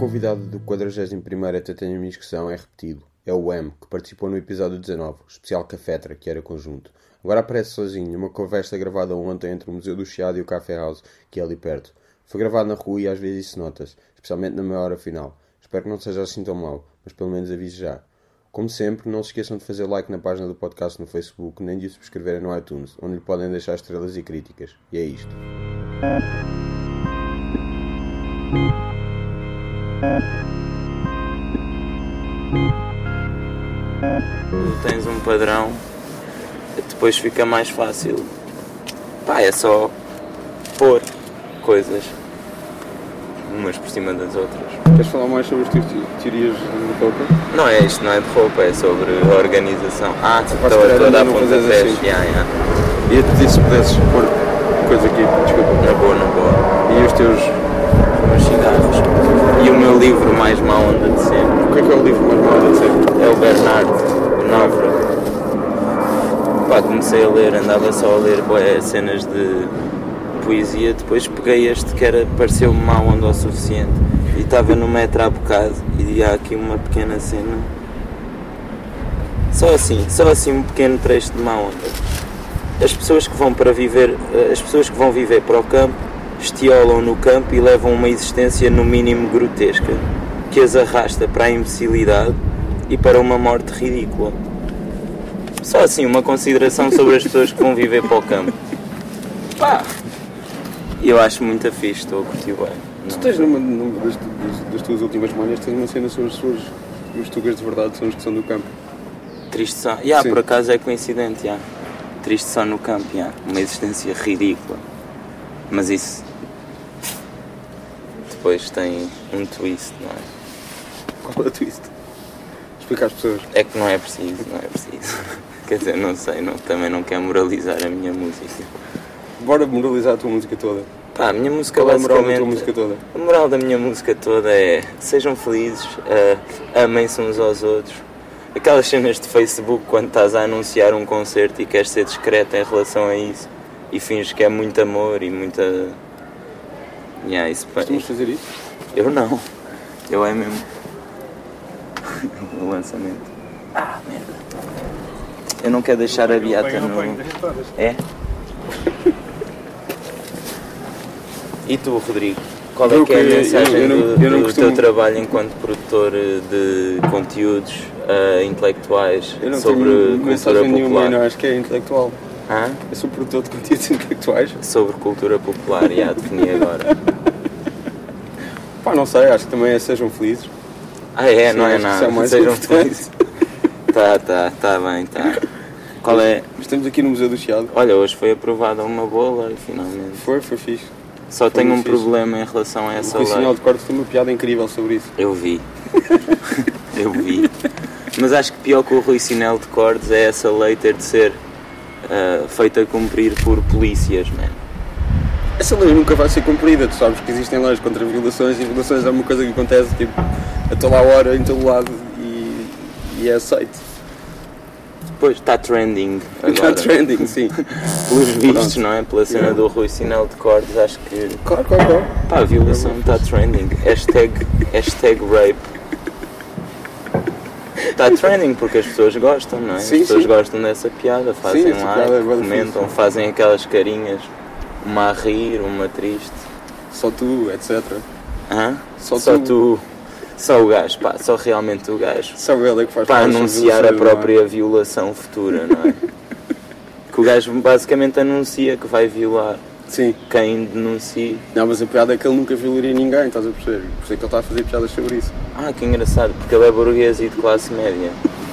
convidado do 41º Titanium em Discussão é repetido. É o M, que participou no episódio 19, especial Cafetra, que era conjunto. Agora aparece sozinho, numa conversa gravada ontem entre o Museu do Chiado e o Café House, que é ali perto. Foi gravado na rua e às vezes isso nota-se, especialmente na meia hora final. Espero que não seja assim tão mau, mas pelo menos avise já. Como sempre, não se esqueçam de fazer like na página do podcast no Facebook, nem de o subscreverem no iTunes, onde lhe podem deixar estrelas e críticas. E é isto. Tens um padrão, depois fica mais fácil. É só pôr coisas umas por cima das outras. Queres falar mais sobre as tuas teorias de roupa? Não é isto, não é de roupa, é sobre organização. Estou a dar pontapés. Ia-te pedir se pudesses pôr coisa aqui, desculpa. Na boa. E os teus cigarros. E o meu livro mais má onda de sempre. O que é o livro mais má onda de sempre? É o Bernard, o Náufrago. Comecei a ler, andava só a ler cenas de poesia, depois peguei este que pareceu-me má onda o suficiente. E estava no metro há bocado e há aqui uma pequena cena. Só assim um pequeno trecho de má onda. As pessoas que vão viver para o campo estiolam no campo e levam uma existência no mínimo grotesca, que as arrasta para a imbecilidade e para uma morte ridícula. Só assim uma consideração sobre as pessoas que vão viver para o campo. Eu acho muito fixe, estou a curtir bem. Tu tens numa das tuas últimas manhas, tens uma cena sobre os tugas de verdade, são os que são do campo. Triste só. Por acaso é coincidente, Triste só no campo, uma existência ridícula. Mas isso depois tem um twist, não é? Qual é o twist? Explica às pessoas. É que não é preciso. Quer dizer, não sei, também não quero moralizar a minha música. Bora moralizar a tua música toda. A minha música Qual é a basicamente... moral da tua música toda? A moral da minha música toda é: sejam felizes, amem-se uns aos outros. Aquelas cenas de Facebook quando estás a anunciar um concerto e queres ser discreto em relação a isso e finges que é muito amor e muita... isso... Costumas fazer isso? Eu não. Eu é mesmo... o lançamento. Merda. Eu não quero deixar a beata no... É? E tu, Rodrigo? Qual é que é a mensagem do teu trabalho enquanto produtor de conteúdos intelectuais sobre cultura popular? Não, acho que é intelectual. Eu sou produtor de conteúdos intelectuais. Sobre cultura popular, defini agora. Não sei, acho que também é sejam felizes. Sim, não é nada, sejam felizes. Tá bem. Qual é? Estamos aqui no Museu do Chiado. Olha, hoje foi aprovada uma boa lei, finalmente. Foi fixe. Só tenho um problema em relação a essa lei. O sinal de corte tem uma piada incrível sobre isso. Eu vi. Mas acho que pior que o Rui Sinel de Cordes é essa lei ter de ser feita a cumprir por polícias, Essa lei nunca vai ser cumprida, tu sabes que existem leis contra violações e violações é uma coisa que acontece a toda a hora, em todo lado e é aceito. Pois, está trending agora. Está trending, sim. Pelos vistos, não é? Pela cena do Rui Sinel de Cordes, acho que... Claro. A violação está trending. Hashtag rape. Está trending porque as pessoas gostam, não é? As pessoas gostam dessa piada, fazem like, comentam, fazem aquelas carinhas. Uma a rir, uma triste. Só tu, etc. Só tu. Só o gajo, só realmente o gajo. Só ele é que faz para anunciar a própria violação futura, não é? Que o gajo basicamente anuncia que vai violar. Sim. Quem denuncia. Não, mas a piada é que ele nunca violaria ninguém, estás a perceber? Por isso é que ele está a fazer piadas sobre isso. Que engraçado, porque ele é burguês e de classe média.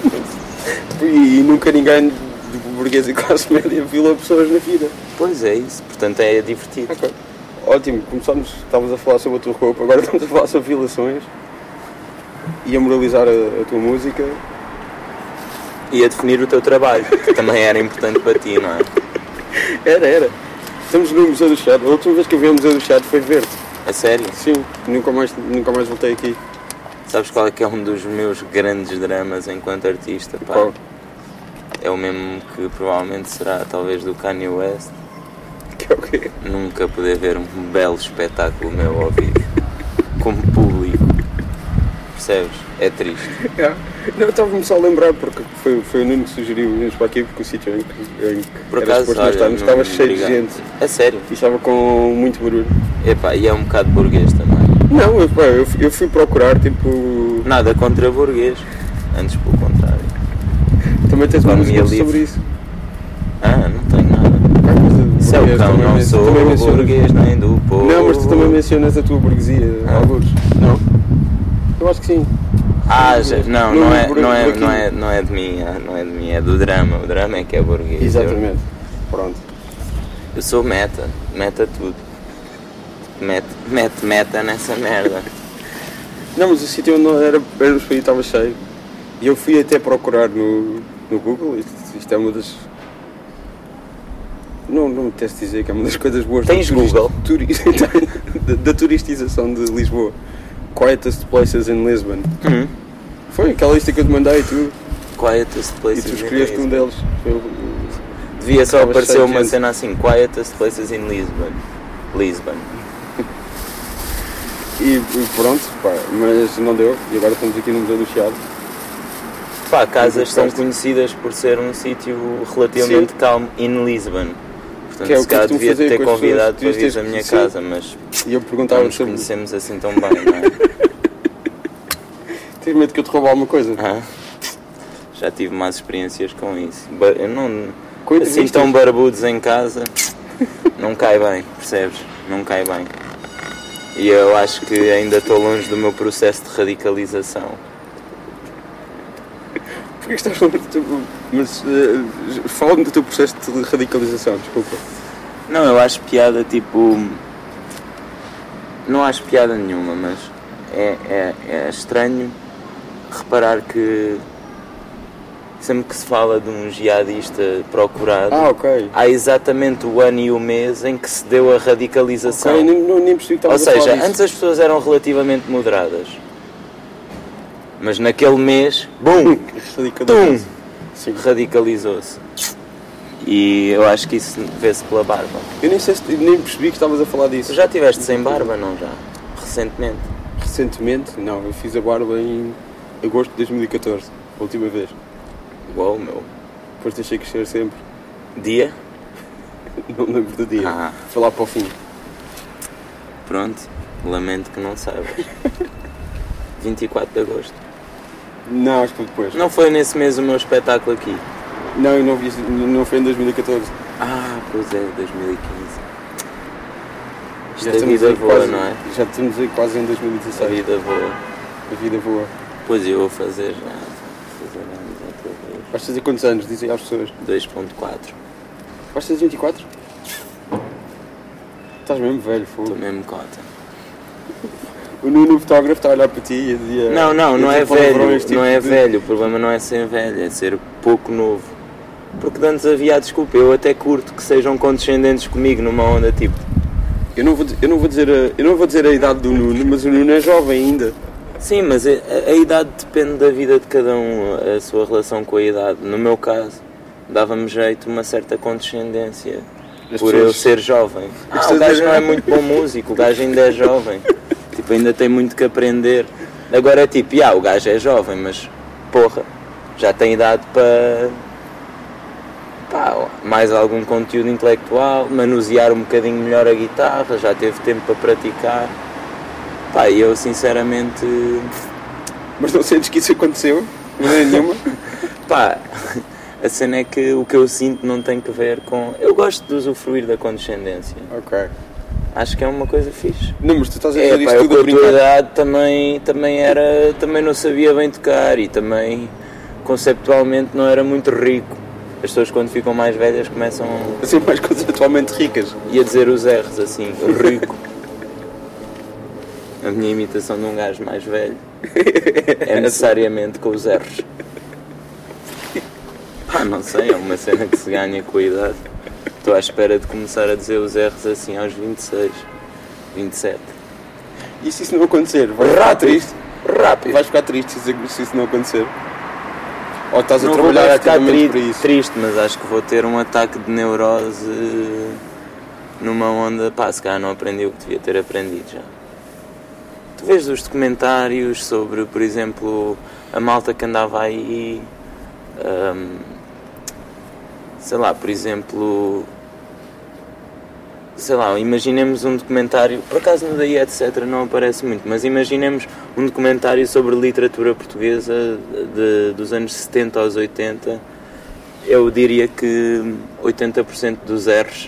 E nunca ninguém de burguês e classe média violou pessoas na vida. Pois é isso, portanto é divertido. Ok. Ótimo, estávamos a falar sobre a tua roupa, agora estamos a falar sobre violações. E a moralizar a tua música. E a definir o teu trabalho, que também era importante para ti, não é? Era. Estamos no Museu do Chiado. A última vez que eu vi o Museu do Chiado foi ver-te. A sério? Sim, nunca mais voltei aqui. Sabes qual é que é um dos meus grandes dramas enquanto artista? Qual? É o mesmo que provavelmente será talvez do Kanye West. Que é o quê? Nunca poder ver um belo espetáculo meu ao vivo. Como público. percebes? É triste. Não, eu estava-me só a lembrar porque foi o Nuno que sugeriu irmos para aqui, porque o sítio em que Por era acaso, suposto nós estarmos estava cheio de gente A sério? e estava com muito barulho. Epá, e é um bocado burguês também. Não, eu fui procurar, tipo... Nada contra burguês, antes pelo contrário. Também tens uma Economia música sobre livre. isso. Não tenho nada. Se é o cão, não sou burguês nem do povo. Não, mas tu também mencionas a tua burguesia, alguns. Não? Eu acho que sim. Não é de mim, é do drama. O drama é que é burguês. Exatamente. Pronto. Eu sou meta tudo. Meta nessa merda. Não, mas o sítio onde éramos para ir estava cheio. E eu fui até procurar no Google, isto é uma das... Não me teste dizer que é uma das coisas boas Google? da turistização de Lisboa. Quietest places in Lisbon. Foi aquela lista que eu te mandei e tudo. Quietest places in Lisbon. E tu escolheste um deles. Devia só aparecer uma cena assim, Quietest places in Lisbon. E pronto, pá, mas não deu. E agora estamos aqui no Museu do Chiado. Pá, casas são conhecidas por ser um sítio relativamente calmo in Lisbon. Portanto, se calhar devia ter convidado para vir à minha casa, mas e eu perguntava não nos conhecemos assim tão bem, não é? Tens medo que eu te roube alguma coisa? Já tive más experiências com isso. Eu não... Com assim tão barbudos em casa, não cai bem, percebes? Não cai bem. E eu acho que ainda estou longe do meu processo de radicalização. Porquê estás longe do teu... Mas fala-me do teu processo de radicalização, desculpa. Não, eu acho piada, tipo... Não acho piada nenhuma, mas é estranho reparar que sempre que se fala de um jihadista procurado, ok. há exatamente o ano e o mês em que se deu a radicalização. Ok, nem percebi que estavas Ou a falar seja, disso. antes as pessoas eram relativamente moderadas, mas naquele mês, BUM! Radicalizou-se. E eu acho que isso vê-se pela barba. Eu nem percebi que estavas a falar disso. Tu já estiveste sem barba, não já? Recentemente? Recentemente? Não, eu fiz a barba em agosto de 2014, a última vez. Uau, meu. Depois deixei crescer sempre. Dia? Não me lembro do dia. Foi lá para o fim. Pronto, lamento que não saibas. 24 de agosto. Não, acho que foi depois. Não foi nesse mês o meu espetáculo aqui? Não, eu não foi em 2014. Pois é, 2015. Isto Já é estamos vida aí boa, quase, não é? Já estamos aí quase em 2016. A vida boa. A vida boa. Pois eu vou fazer já. Fazer anos outra vez. Vais fazer quantos anos? Dizem às pessoas. 2.4. Vais fazer 24? Estás mesmo velho, fogo. Estou mesmo cota. O Nuno, fotógrafo, está a olhar para ti e dizia... Não é velho. Não é velho. O problema não é ser velho, é ser pouco novo. Porque antes havia a desculpa. Eu até curto que sejam condescendentes comigo numa onda tipo... Eu não vou dizer a idade do Nuno, mas o Nuno é jovem ainda. Sim, mas a idade depende da vida de cada um, a sua relação com a idade. No meu caso, dava-me jeito uma certa condescendência por eu ser jovem. O gajo não é muito bom músico, o gajo ainda é jovem. Tipo, ainda tem muito que aprender. Agora é tipo, o gajo é jovem, mas porra, já tem idade para mais algum conteúdo intelectual, manusear um bocadinho melhor a guitarra, já teve tempo para praticar. E eu sinceramente... Mas não sentes que isso aconteceu? Não é nenhuma? A cena é que o que eu sinto não tem que ver com... Eu gosto de usufruir da condescendência. Ok. Acho que é uma coisa fixe. Não, mas tu estás a dizer isto eu tudo com a a tua brincar. idade também não sabia bem tocar e também conceptualmente não era muito rico. As pessoas quando ficam mais velhas começam a ser mais conceptualmente ricas. E a dizer os R's assim, rico. A minha imitação de um gajo mais velho é necessariamente com os R's. Não sei, é uma cena que se ganha com a idade. Estou à espera de começar a dizer os R's assim aos 26, 27. E se isso não acontecer? Vais ficar triste? Rápido. Vais ficar triste se isso não acontecer? Ou estás a trabalhar ativamente para isso? Triste, mas acho que vou ter um ataque de neurose numa onda, se calhar não aprendi o que devia ter aprendido já. Tu vês os documentários sobre, por exemplo, a malta que andava aí, sei lá, por exemplo, sei lá, imaginemos um documentário, por acaso no daí etc não aparece muito, mas imaginemos um documentário sobre literatura portuguesa dos anos 70 aos 80, eu diria que 80% dos erros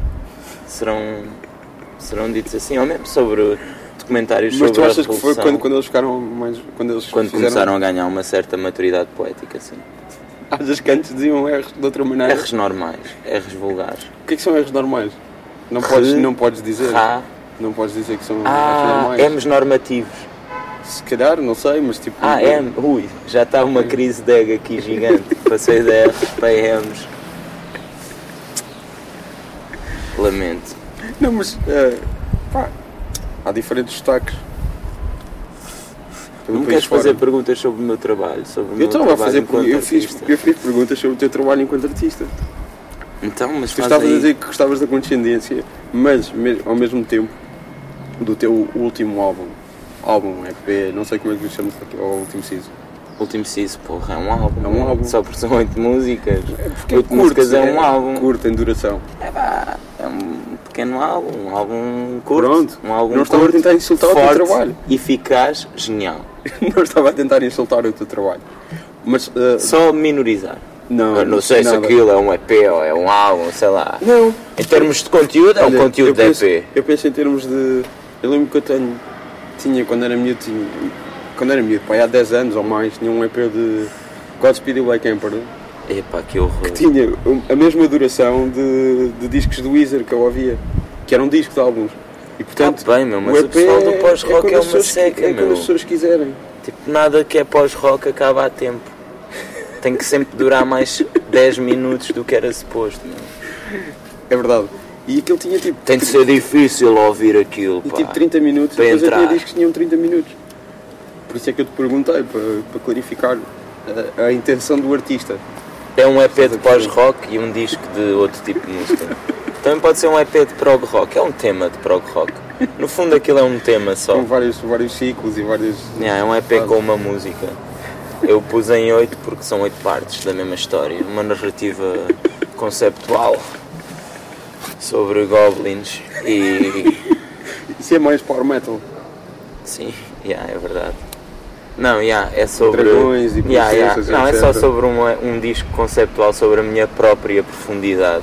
serão ditos assim, ou mesmo sobre documentários mas sobre a Revolução. Mas tu achas que foi quando eles ficaram mais... Quando começaram a ganhar uma certa maturidade poética, sim. Achas que antes diziam R's de outra maneira? R's normais, R's vulgares. O que é que são R's normais? Não podes dizer. Não podes dizer que são R's normais. M's normativos. Se calhar, não sei, mas tipo... M. Ui, já está uma crise de ego aqui gigante. Passei de R's para M's. Lamento. Não, mas... pá, há diferentes destaques. Não me queres fazer perguntas sobre o meu trabalho? Sobre o meu estava a fazer enquanto artista? Eu fiz perguntas sobre o teu trabalho enquanto artista. Então, mas tu estavas a dizer que gostavas da condescendência, mas ao mesmo tempo do teu último álbum, EP, não sei como é que lhe chamas, o último siso. Último siso, porra, é um álbum. É um álbum. Só porque são 8 músicas. Porque 8 músicas é um álbum. Curto em duração. É um pequeno álbum, um álbum curto. Pronto, um álbum não estava a tentar insultar forte, o teu trabalho. Eficaz, genial. Não estava a tentar insultar o teu trabalho. Mas, só minorizar. Não sei se aquilo é um EP ou é um álbum, sei lá. Não. Em termos de conteúdo, é um conteúdo de EP. Eu penso em termos de... Eu lembro que eu tinha quando era miúdo, pá, há 10 anos ou mais, tinha um EP de Godspeed e Black Emperor. Epá, que horror. Que tinha a mesma duração de discos do Weezer que eu ouvia, que eram discos de álbuns. E portanto, bem, meu, mas o pessoal do pós-rock é uma seca, meu. Quando as pessoas quiserem. Tipo, nada que é pós-rock acaba a tempo. Tem que sempre durar mais 10 minutos do que era suposto, meu. É verdade. E aquilo tinha tipo... Tem de ser difícil ouvir aquilo, pá. E tipo 30 minutos, e depois eu tinha discos que tinham 30 minutos. Por isso é que eu te perguntei, para clarificar a intenção do artista. É um EP de pós-rock e um disco de outro tipo de música. Também pode ser um EP de prog rock, é um tema de prog rock. No fundo aquilo é um tema só. Com vários ciclos e vários... É um EP com uma música. Eu pus em 8 porque são 8 partes da mesma história. Uma narrativa conceptual sobre goblins e... Isso é mais power metal. Sim, é verdade. Não, é sobre... Dragões e princesas, Não, etc. é só sobre um disco conceptual sobre a minha própria profundidade.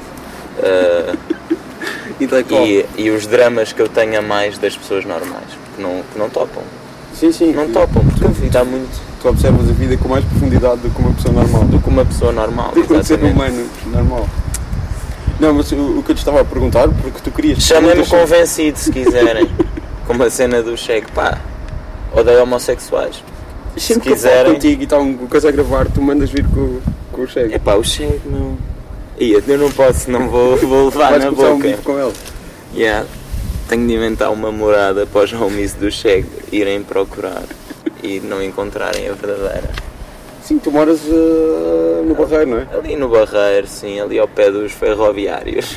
E os dramas que eu tenho a mais das pessoas normais, que não topam. Sim. Não topam, porque a vida há muito... Tu observas a vida com mais profundidade do que uma pessoa normal. Do que uma pessoa normal, do que um ser humano normal. Não, mas o que eu te estava a perguntar, porque tu querias... Chamem-me convencido, se quiserem. Como a cena do Cheque, pá. Odeio homossexuais. Se quiserem contigo e está uma coisa a gravar, tu mandas vir com o Cheque. É pá, o Cheque não... Eu não posso, não vou levar na boca. Um bico com ele. Tenho de inventar uma morada para os homies do Cheque irem procurar e não encontrarem a verdadeira. Sim, tu moras no Barreiro, não é? Ali no Barreiro, sim, ali ao pé dos ferroviários.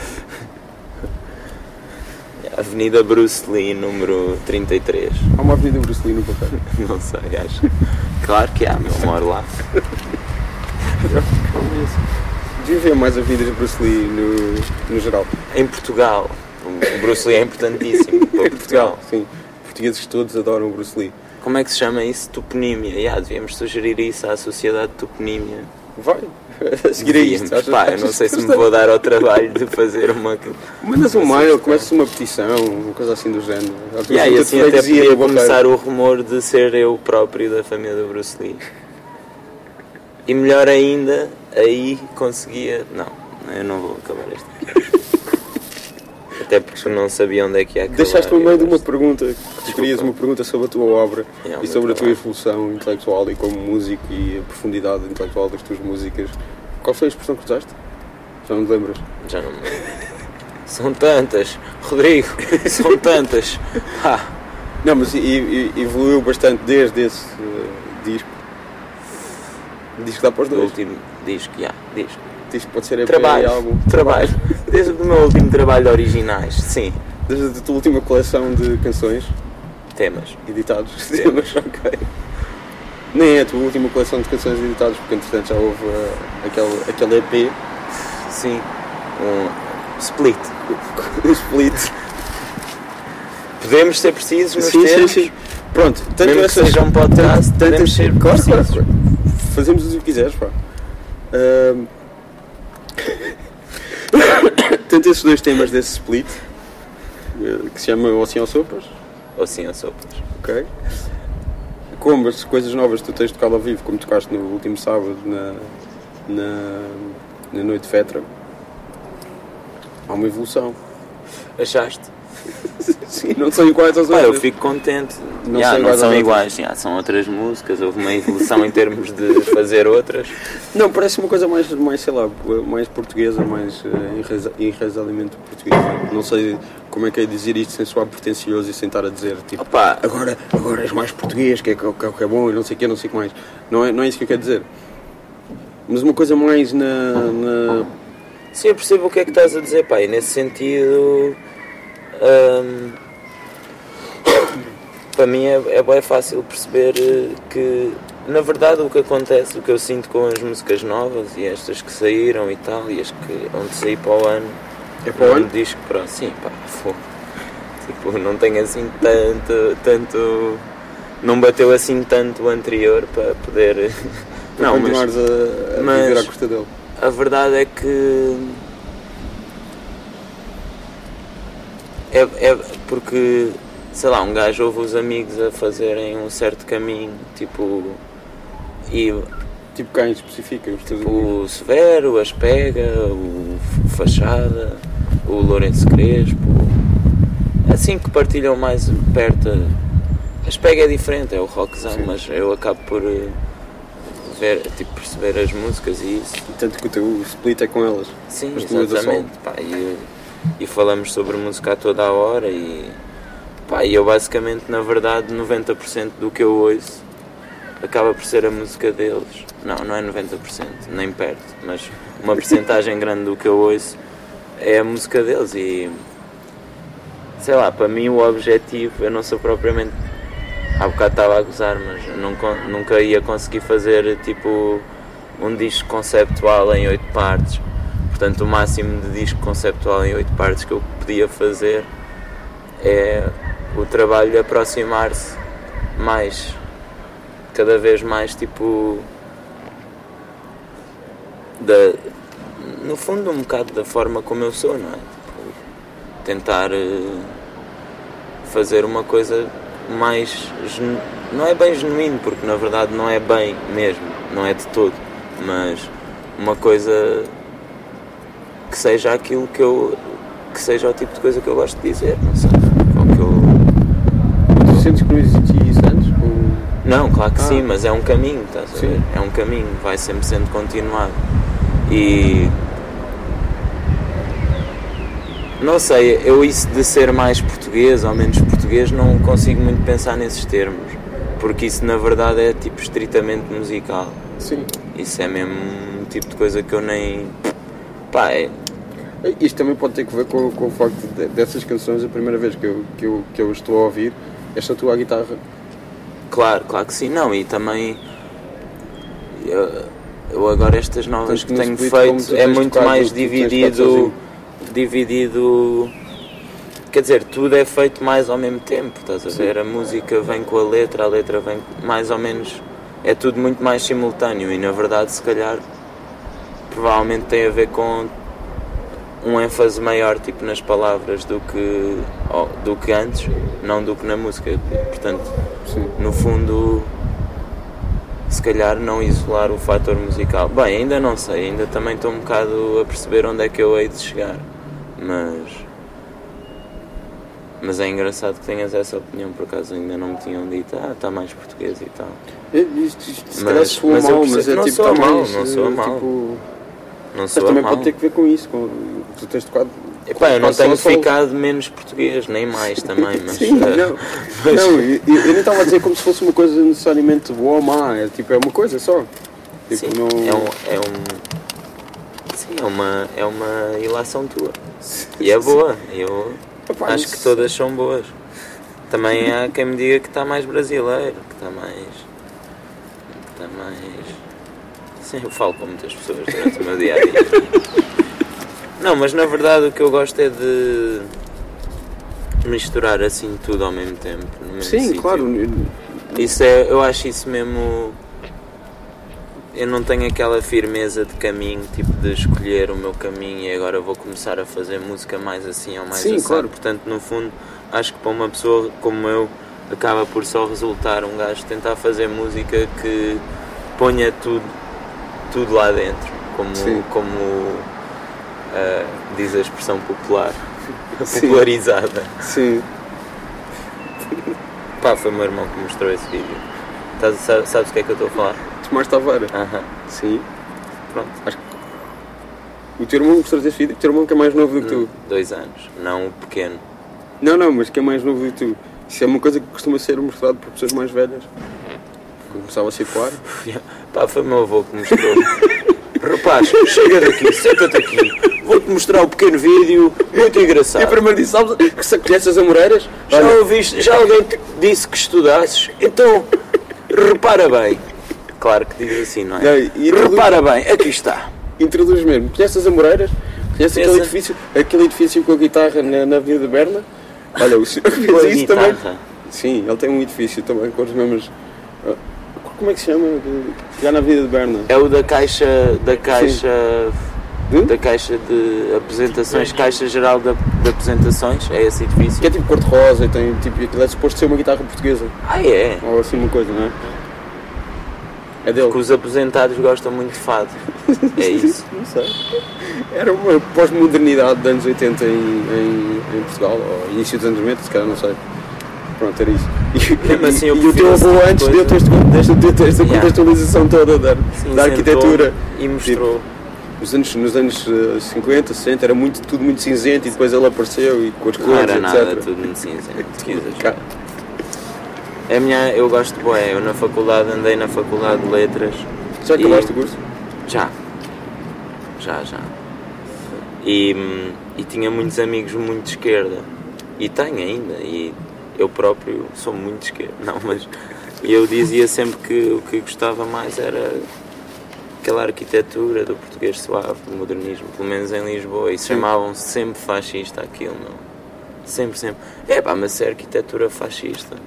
Avenida Bruce Lee, número 33. Há uma Avenida Bruce Lee no Barreiro? Não sei, acho. Claro que há, eu moro lá. Devia haver mais avenidas de Bruce Lee no geral. Em Portugal. O Bruce Lee é importantíssimo para Portugal. Sim, portugueses todos adoram o Bruce Lee. Como é que se chama isso? Toponímia. Devíamos sugerir isso à sociedade de toponímia. Vai, a seguir a isto. Eu não sei se me vou dar ao trabalho de fazer uma... Mandas um mail, começas uma petição, uma coisa assim do género. E assim até podia começar o rumor de ser eu próprio da família do Bruce Lee. E melhor ainda, aí conseguia... Não, eu não vou acabar esta aqui. Até porque não sabia onde é que ia acabar. Deixaste-me no meio de uma pergunta, que querias uma pergunta sobre a tua obra e sobre a tua evolução intelectual e como músico e a profundidade intelectual das tuas músicas. Qual foi a expressão que usaste? Já não te lembras? Já não me lembro. São tantas, Rodrigo, são tantas. Não, mas evoluiu bastante desde esse disco. Disco dá para os dois. O último disco, disco. Disco pode ser Trabalho. Desde o meu último trabalho de originais, sim. Desde a tua última coleção de canções. Temas. Editados. Temas, ok. Nem é a tua última coleção de canções editadas, porque entretanto já houve aquele EP. Sim. Um split. Um split. Podemos ser precisos nos sim, termos. Sim. Pronto, tanto mesmo que seja um podcast, podemos ser precisos. Claro. Fazemos o que quiseres, pá. Tanto esses dois temas desse split, que se chama Oceano Sopas. Oceano Sopas. Ok. Como as coisas novas que tu tens tocado ao vivo, como tocaste no último sábado na Noite de Fetra, há uma evolução. Achaste? Sim, não são iguais às outras. Eu fico contente. Não são iguais, são outras músicas, houve uma evolução em termos de fazer outras. Não, parece uma coisa mais sei lá, mais portuguesa, mais enraizamento português. Não sei como é que é dizer isto sem soar pretencioso e sem estar a dizer, tipo, opa, agora és mais português, que é bom e não sei o que, não sei o que mais. Não é isso que eu quero dizer. Mas uma coisa mais na... Sim, eu percebo o que é que estás a dizer, pá, e nesse sentido... para mim é bem fácil perceber que na verdade o que acontece, o que eu sinto com as músicas novas e estas que saíram e tal, e as que vão sair para o ano, é para o ano? Disco para sim, pá, tipo, não tenho assim tanto não bateu assim tanto o anterior para poder para não, continuares a viver à custa dele. A verdade é que é porque, sei lá, um gajo ouve os amigos a fazerem um certo caminho, tipo... Tipo quem especifica? Tipo o Severo, a Espega, o Fachada, o Lourenço Crespo... Assim que partilham mais perto... A Espega é diferente, é o rockzão, mas eu acabo por ver, tipo, perceber as músicas e isso. E tanto que o teu split é com elas. Sim, exatamente. Pá, e falamos sobre música a toda a hora e eu basicamente, na verdade, 90% do que eu ouço acaba por ser a música deles. Não é 90%, nem perto, mas uma percentagem grande do que eu ouço é a música deles e, sei lá, para mim o objetivo, eu não sou propriamente, há bocado estava a gozar, mas eu nunca ia conseguir fazer tipo um disco conceptual em 8 partes. Portanto, o máximo de disco conceptual em 8 partes que eu podia fazer é o trabalho de aproximar-se mais, cada vez mais, tipo, no fundo um bocado da forma como eu sou, não é? Tipo, tentar fazer uma coisa mais, não é bem genuíno, porque na verdade não é bem mesmo, não é de todo, mas uma coisa... que seja aquilo que seja o tipo de coisa que eu gosto de dizer, não sei, Tu sentes que não existia isso antes? Não, claro que sim, mas é um caminho, estás a ver? É um caminho, vai sempre sendo continuado e não sei, eu isso de ser mais português ou menos português não consigo muito pensar nesses termos, porque isso na verdade é tipo estritamente musical. Sim. Isso é mesmo um tipo de coisa que eu nem... Pá, isto também pode ter que ver com o facto dessas canções, a primeira vez que eu estou a ouvir, esta tua guitarra. Claro que sim, não, e também eu agora estas novas que tenho feito é muito mais dividido, quer dizer, tudo é feito mais ao mesmo tempo, estás a ver? A música vem com a letra vem mais ou menos, é tudo muito mais simultâneo e na verdade se calhar provavelmente tem a ver com um ênfase maior tipo nas palavras do que antes, não do que na música, portanto, sim. No fundo se calhar não isolar o fator musical, bem, ainda não sei, ainda também estou um bocado a perceber onde é que eu hei de chegar, mas é engraçado que tenhas essa opinião, por acaso ainda não me tinham dito, está mais português e tal. Isto se calhar soa mal, mas é não tipo, soa mal, mais, não soa mal. Tipo, não soa mas também mal. pode ter que ver com isso, com tu tens tocado. Epá, eu não tenho ficado menos português, nem mais também, mas... Sim, não, eu nem estava a dizer como se fosse uma coisa necessariamente boa ou má, é uma coisa só. Tipo, sim, não... é uma ilação tua. E é boa, eu acho que todas são boas. Também há quem me diga que está mais brasileiro, que está mais... Sim, eu falo com muitas pessoas durante o meu dia-a-dia. Não, mas na verdade o que eu gosto é de misturar assim tudo ao mesmo tempo. No mesmo Sim, sítio. claro. Isso é, eu acho isso mesmo... Eu não tenho aquela firmeza de caminho, tipo de escolher o meu caminho e agora vou começar a fazer música mais assim ou mais Sim, assim. claro. Portanto, no fundo, acho que para uma pessoa como eu, acaba por só resultar um gajo tentar fazer música que ponha tudo lá dentro, como diz a expressão popular, popularizada. Sim. Pá, foi o meu irmão que mostrou esse vídeo. Sabes o que é que eu estou a falar? Tomás Taveira. Sim. Pronto. Acho que o teu irmão mostrou esse vídeo, o teu irmão que é mais novo do que tu. 2 anos, não o pequeno. Não, mas que é mais novo do que tu. Isso é uma coisa que costuma ser mostrado por pessoas mais velhas. Começava a circular. Pá, foi o meu avô que mostrou. Rapaz, chega daqui, senta-te aqui. Vou-te mostrar um pequeno vídeo muito engraçado. E primeiro disse, sabes que se conheces as Amoreiras? Já alguém te disse que estudasses? Então, repara bem. Claro que diz assim, não é? Repara bem, aqui está. Introduz mesmo. Conheces as Amoreiras? Conheces aquele edifício com a guitarra na Avenida Berna? Olha, o senhor fez isso também. Sim, ele tem um edifício também com os mesmos... Como é que se chama? Já na Avenida de Berna. É o da caixa de apresentações, Caixa Geral de Apresentações, é esse edifício. Que é tipo cor-de-rosa e tem tipo, aquilo é suposto ser uma guitarra portuguesa. Ah, é? Ou assim uma coisa, não é? É dele. Porque os aposentados gostam muito de fado. É isso? Não sei. Era uma pós-modernidade dos anos 80 em Portugal, ou início dos anos 90, se calhar, não sei. Pronto, era isso. Assim, e o teu avô antes deu-te esta contextualização toda da arquitetura. E mostrou. Tipo, nos anos 50, 60 era tudo muito cinzento e depois ele apareceu e com as cores, etc. Não era nada, tudo muito cinzento. Eu gosto de bué, eu na faculdade andei na faculdade de letras. Já acabaste o curso? Já. E tinha muitos amigos muito de esquerda. E tenho ainda. E eu próprio sou muito de esquerda. Não, mas eu dizia sempre que o que gostava mais era aquela arquitetura do português suave, do modernismo, pelo menos em Lisboa. E chamavam-se sempre fascista aquilo, não? Sempre. Mas é arquitetura fascista.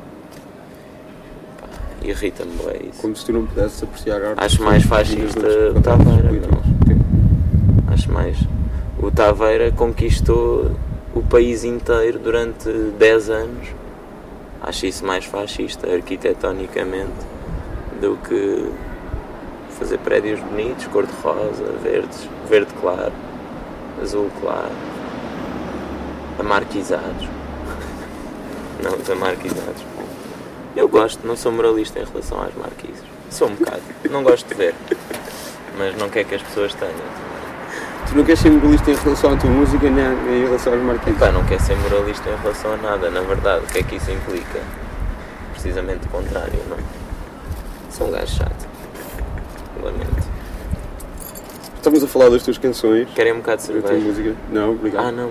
Irrita-me bem isso. Como se tu não pudesses apreciar a arte. Acho mais fascista o Taveira. Acho mais. O Taveira conquistou o país inteiro durante 10 anos. Acho isso mais fascista, arquitetonicamente, do que fazer prédios bonitos, cor-de-rosa, verde claro, azul claro, amarquizados. Não, os amarquizados. Eu gosto, não sou moralista em relação às marquises. Sou um bocado, não gosto de ver, mas não quero que as pessoas tenham. Tu não queres ser moralista em relação à tua música nem em relação às marquises? Não quero ser moralista em relação a nada, na verdade. O que é que isso implica? Precisamente o contrário, não? Sou um gajo chato. Lamento. Estamos a falar das tuas canções. Querem um bocado de cerveja? Música? Não, obrigado. Não.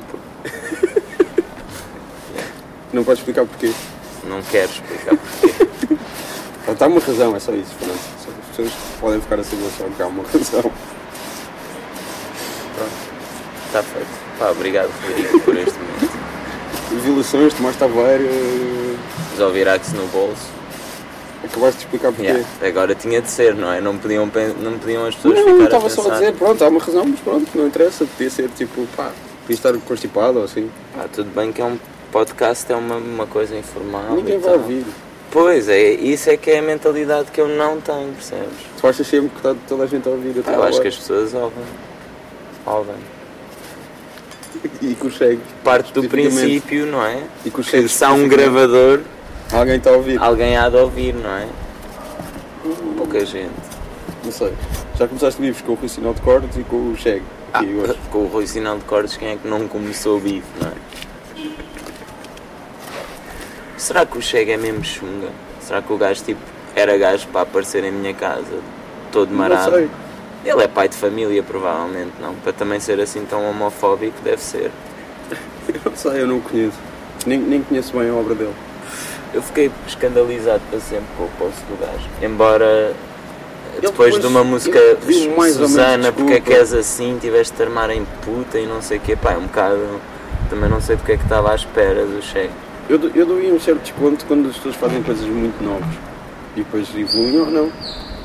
Não podes explicar porquê? Não quero explicar porquê. Está uma razão, é só isso. Pronto. As pessoas podem ficar a saber só que há uma razão. Pronto. Está feito. Obrigado, Frederico, por este momento. Violações, Tomás Taveira... Resolvirax no bolso. Acabaste de explicar porquê. Agora tinha de ser, não é? Não podiam as pessoas ficar Não, a estava pensar. só a dizer, pronto, há uma razão, mas pronto, não interessa. Podia ser tipo, podia estar constipado ou assim. Tudo bem que é um podcast, é uma coisa informal. Ninguém vai ouvir. Pois, isso é que é a mentalidade que eu não tenho, percebes? Tu achas sempre que está toda a gente a ouvir? Eu acho que as pessoas ouvem. E consegue. Parte do princípio, não é? E consegue. Se há um gravador, alguém está a ouvir. Alguém há de ouvir, não é? Pouca gente. Não sei. Já começaste bifes com o Rui Sinal de Cordes e com o Cheg. Com o Rui Sinal de Cordes, quem é que não começou o bife, não é? Será que o Cheg é mesmo chunga? Será que o gajo era gajo para aparecer em minha casa, todo marado? Não sei. Ele é pai de família, provavelmente, não? Para também ser assim tão homofóbico, deve ser. Eu não sei, eu não o conheço. Nem conheço bem a obra dele. Eu fiquei escandalizado para sempre com o post do gajo. Embora depois de uma música Susana, porque é que és assim, tiveste de armar em puta e não sei o quê, pá, é um bocado. Também não sei do que é que estava à espera do Chega. Eu dou um certo desconto quando as pessoas fazem coisas muito novas e depois evoluem ou não.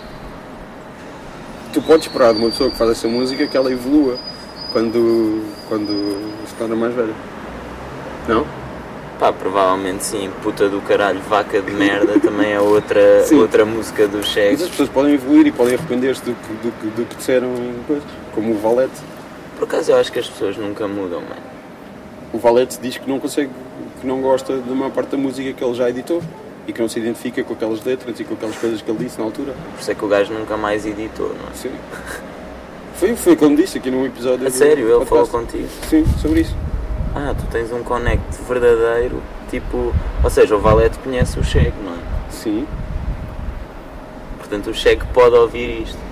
Tu podes esperar de uma pessoa que faz essa música que ela evolua quando se torna mais velha. Não? Pá, provavelmente sim. Puta do caralho, vaca de merda também é outra música do Chega. Mas as pessoas podem evoluir e podem arrepender-se do que disseram em coisas, como o Valete. Por acaso eu acho que as pessoas nunca mudam, mano. O Valete diz que não consegue, que não gosta de uma parte da música que ele já editou e que não se identifica com aquelas letras e com aquelas coisas que ele disse na altura. Por isso é que o gajo nunca mais editou, não é? Sim. Foi como disse aqui num episódio. A sério? Ele falou contigo? Sim, sobre isso. Ah, tu tens um connect verdadeiro, tipo... Ou seja, o Valete conhece o Chega, não é? Sim. Portanto, o Chega pode ouvir isto.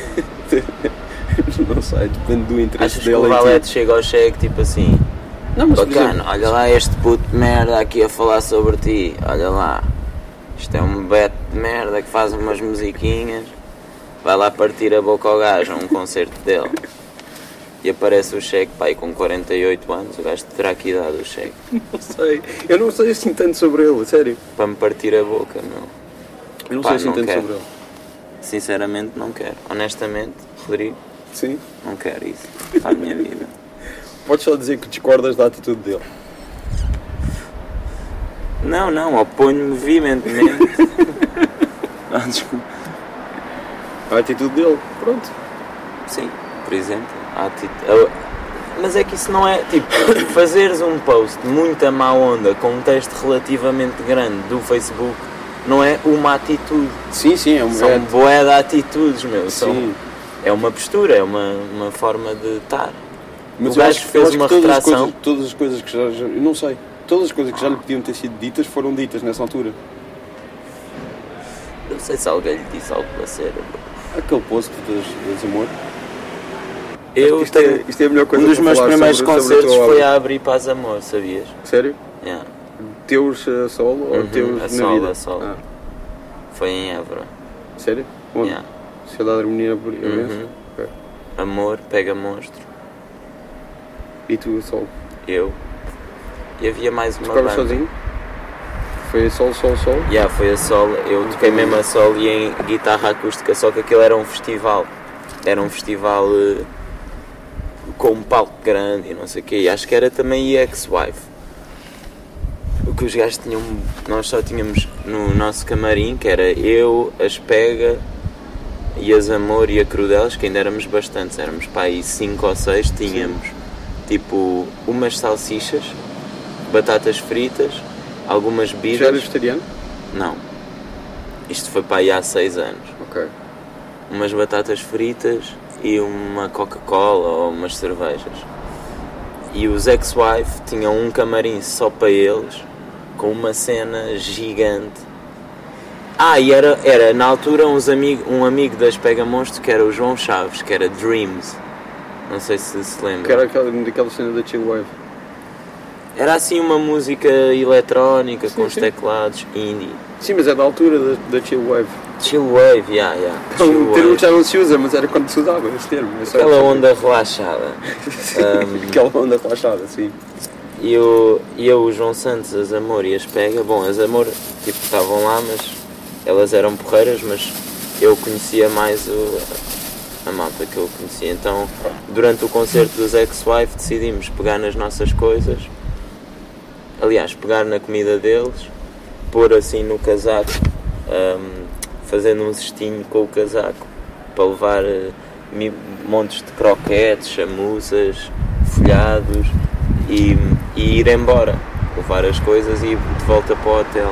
Não sei, depende do interesse Achas dele. Achas que o Valete chega ao Chega tipo assim... Não, mas bacana, olha lá este puto de merda aqui a falar sobre ti, olha lá. Isto é um beto de merda que faz umas musiquinhas. Vai lá partir a boca ao gajo a um concerto dele. E aparece o Chega, pai, com 48 anos, o gajo terá que idade o Chega? Não sei, eu não sei assim tanto sobre ele, sério. Para me partir a boca, meu. Eu não sei assim tanto sobre ele. Sinceramente não quero, honestamente, Rodrigo. Sim. Não quero isso para a minha vida. Podes só dizer que discordas da atitude dele? Não, oponho-me veementemente. Desculpa. A atitude dele, pronto. Sim, por exemplo, a atitude. Mas é que isso não é, tipo, fazeres um post muita má onda com um texto relativamente grande do Facebook não é uma atitude. Sim, são bué de atitudes, meu. Sim. É uma postura, é uma forma de estar. Mas o gajo fez uma retração. Todas as coisas que já... Eu não sei. Todas as coisas que já lhe podiam ter sido ditas foram ditas nessa altura. Não sei se alguém lhe disse algo para ser. Aquele post das amor. Isto é a melhor coisa. Um dos meus primeiros concertos foi a Abrir Paz Amor, sabias? Sério? Yeah. Teus solo ou teus na vida? A solo. Ah. Foi em Évora. Sério? Onde? Yeah. Sociedade de Harmonia Okay. Amor, Pega Monstro. E tu solo? Eu. E havia mais uma banda. Tocavas sozinho? Foi a solo? Yeah, foi a solo. Eu toquei mesmo a solo e em guitarra acústica, só que aquilo era um festival. Era um festival com um palco grande e não sei o quê. E acho que era também ex-wife. O que os gajos tinham... Nós só tínhamos no nosso camarim, que era eu, a Espega e as Amor e a Crudelas, que ainda éramos bastantes. Éramos para aí 5 ou 6, tínhamos... Sim. Tipo, umas salsichas, batatas fritas, algumas bebidas... Já eras vegetariano? Não. Isto foi para aí há 6 anos. Ok. Umas batatas fritas e uma Coca-Cola ou umas cervejas. E os ex-wife tinham um camarim só para eles, com uma cena gigante. E era na altura um amigo das Pega Monstro, que era o João Chaves, que era Dreams. Não sei se se lembra. Que era daquela cena da Chill Wave. Era assim uma música eletrónica, sim, com os teclados, indie. Sim, mas é da altura da Chill Wave. Chill Wave, yeah. O termo já não se usa, mas era quando se usava esse termo. Aquela onda relaxada. Aquela onda relaxada, sim. E eu, o João Santos, as Amor e as Pega, bom, as Amor, tipo, estavam lá, mas elas eram porreiras, mas eu conhecia mais a malta que eu conhecia. Então, durante o concerto dos ex-wife, decidimos pegar nas nossas coisas, aliás, pegar na comida deles, pôr assim no casaco, fazendo um cestinho com o casaco, para levar montes de croquetes, chamuças, folhados e ir embora, levar as coisas e ir de volta para o hotel.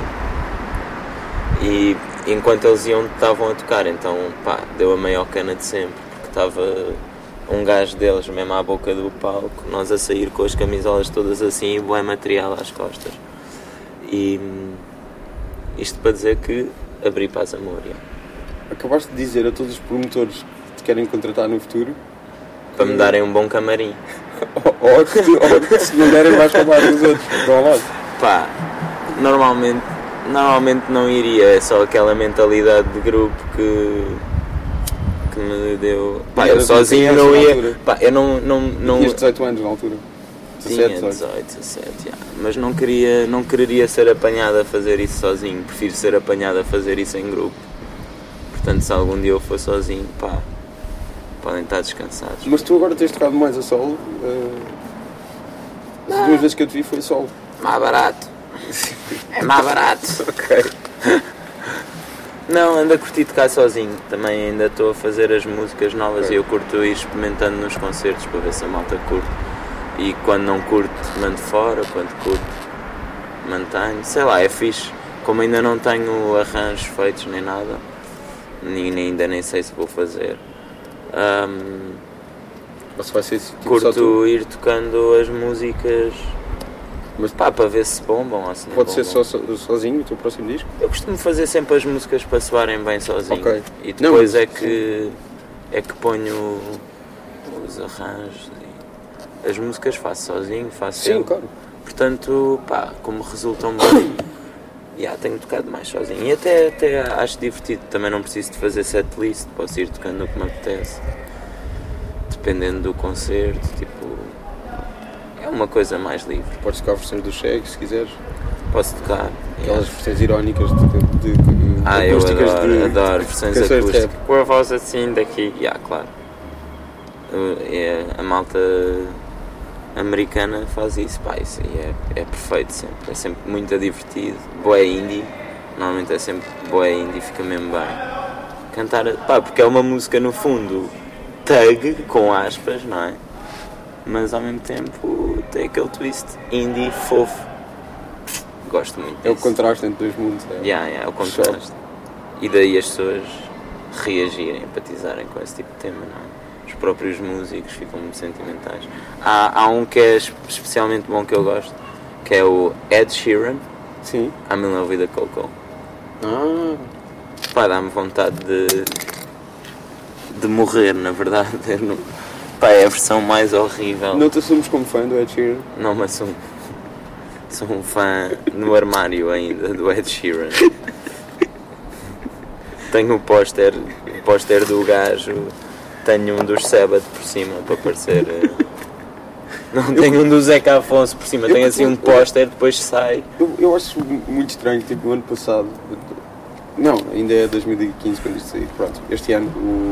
E enquanto eles estavam a tocar, então deu a maior cana de sempre, porque estava um gajo deles mesmo à boca do palco, nós a sair com as camisolas todas assim e bué material às costas. E isto para dizer que abri Paz Amor. Acabaste de dizer a todos os promotores que te querem contratar no futuro para me darem um bom camarim. ou que se não derem mais trabalho dos outros, do ao lado. Normalmente normalmente não iria, é só aquela mentalidade de grupo que me deu. Pá, eu sozinho não ia. Pá, eu não. Tinhas 18 anos na altura? 17, tinha 18, 17, yeah. Mas não quereria ser apanhado a fazer isso sozinho, prefiro ser apanhado a fazer isso em grupo. Portanto, se algum dia eu for sozinho, pá, podem estar descansados. Mas tu agora tens tocado mais a solo? As duas vezes que eu te vi foi solo. Mais barato. É mais barato. Ok. Não, ando a curtir tocar sozinho. Também ainda estou a fazer as músicas novas e eu curto ir experimentando nos concertos para ver se a malta curte. E quando não curto, mando fora. Quando curto, mantenho. Sei lá, é fixe. Como ainda não tenho arranjos feitos nem nada, ainda nem sei se vou fazer. Mas vai ser tipo curto ir tocando as músicas, mas pá, para ver se bombam ou se não pode bombam. ser sozinho o teu próximo disco? Eu costumo fazer sempre as músicas para soarem bem sozinho. Okay. E depois não, é que ponho os arranjos e as músicas faço sozinho, faço sim, eu. Claro. Portanto, pá, como resultam bem, tenho tocado mais sozinho. E até acho divertido, também não preciso de fazer setlist, posso ir tocando o que me apetece. Dependendo do concerto, tipo, é uma coisa mais livre. Podes tocar versões do Shag, se quiseres. Posso tocar. Aquelas versões irónicas eu adoro versões acústicas. Com a voz assim daqui. Claro. A malta americana faz isso, pá, isso aí é perfeito sempre. É sempre muito divertido. Boé indie, normalmente é sempre boé indie, fica mesmo bem. Cantar, pá, porque é uma música no fundo thug, com aspas, não é? Mas ao mesmo tempo tem aquele twist indie fofo. Gosto muito disso. É o contraste entre dois mundos. É o contraste. E daí as pessoas reagirem, empatizarem com esse tipo de tema, não é? Os próprios músicos ficam muito sentimentais. Há um que é especialmente bom que eu gosto, que é o Ed Sheeran. Sim. I'm in Love with a Coco. Pá, dá-me vontade de morrer, na verdade. Pá, é a versão mais horrível. Não te assumes como fã do Ed Sheeran? Não me assumo. Sou um fã no armário ainda do Ed Sheeran. Tenho o póster do gajo, tenho um dos Sabbath por cima para parecer. Não, tenho um do Zeca Afonso por cima, tenho assim um póster, depois sai. Eu acho muito estranho, tipo, o ano passado. Não, ainda é 2015 quando isto saiu. Pronto, este ano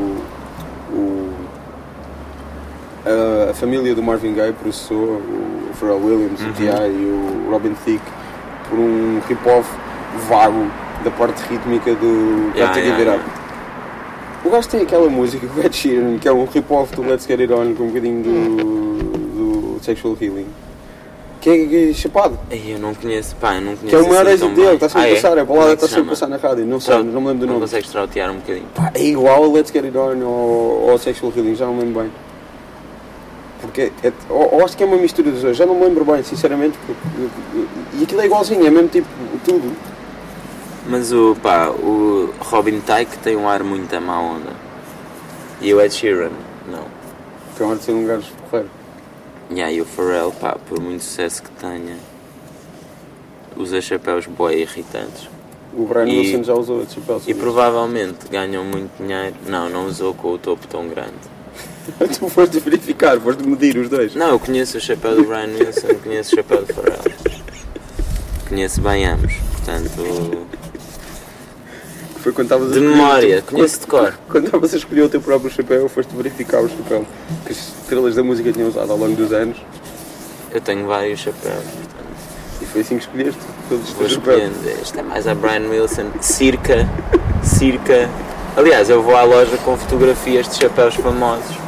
a família do Marvin Gaye processou o Pharrell Williams, o T.I. e o Robin Thicke por um hip-off vago da parte rítmica do Got to Give It Up. O gajo tem aquela música com o Ed Sheeran, que é um hip-off do Let's Get It On, com um bocadinho do Sexual Healing, que é chapado. Eu não conheço, pá, eu não conheço. Que é o maior êxito dele, está sempre a passar, a balada está sempre a passar na rádio, não me lembro do nome. Não consegues trautear um bocadinho? Pá, é igual a Let's Get It On ou Sexual Healing, já não me lembro bem. Porque ou acho que é uma mistura dos dois, já não me lembro bem, sinceramente, e aquilo é igualzinho, é mesmo tipo tudo. Mas o Robin Thicke tem um ar muito a má onda. E o Ed Sheeran, não. Tem um ar de ser um gajo porreiro. E o Pharrell, pá, por muito sucesso que tenha, usa chapéus bué irritantes. O Brian Wilson já usou esse chapéu. E provavelmente ganham muito dinheiro. Não usou com o topo tão grande. Tu foste verificar, foste medir os dois. Não, eu conheço o chapéu do Brian Wilson, conheço o chapéu do Pharrell. Conheço bem ambos, portanto... Foi quando estavas de memória, conheço de cor. Quando estavas a escolher o teu próprio chapéu, foste verificar o chapéu que as estrelas da música tinham usado ao longo dos anos. Eu tenho vários chapéus, portanto... E foi assim que escolheste todos os teus chapéus. Este é mais a Brian Wilson, circa. Aliás, eu vou à loja com fotografias de chapéus famosos.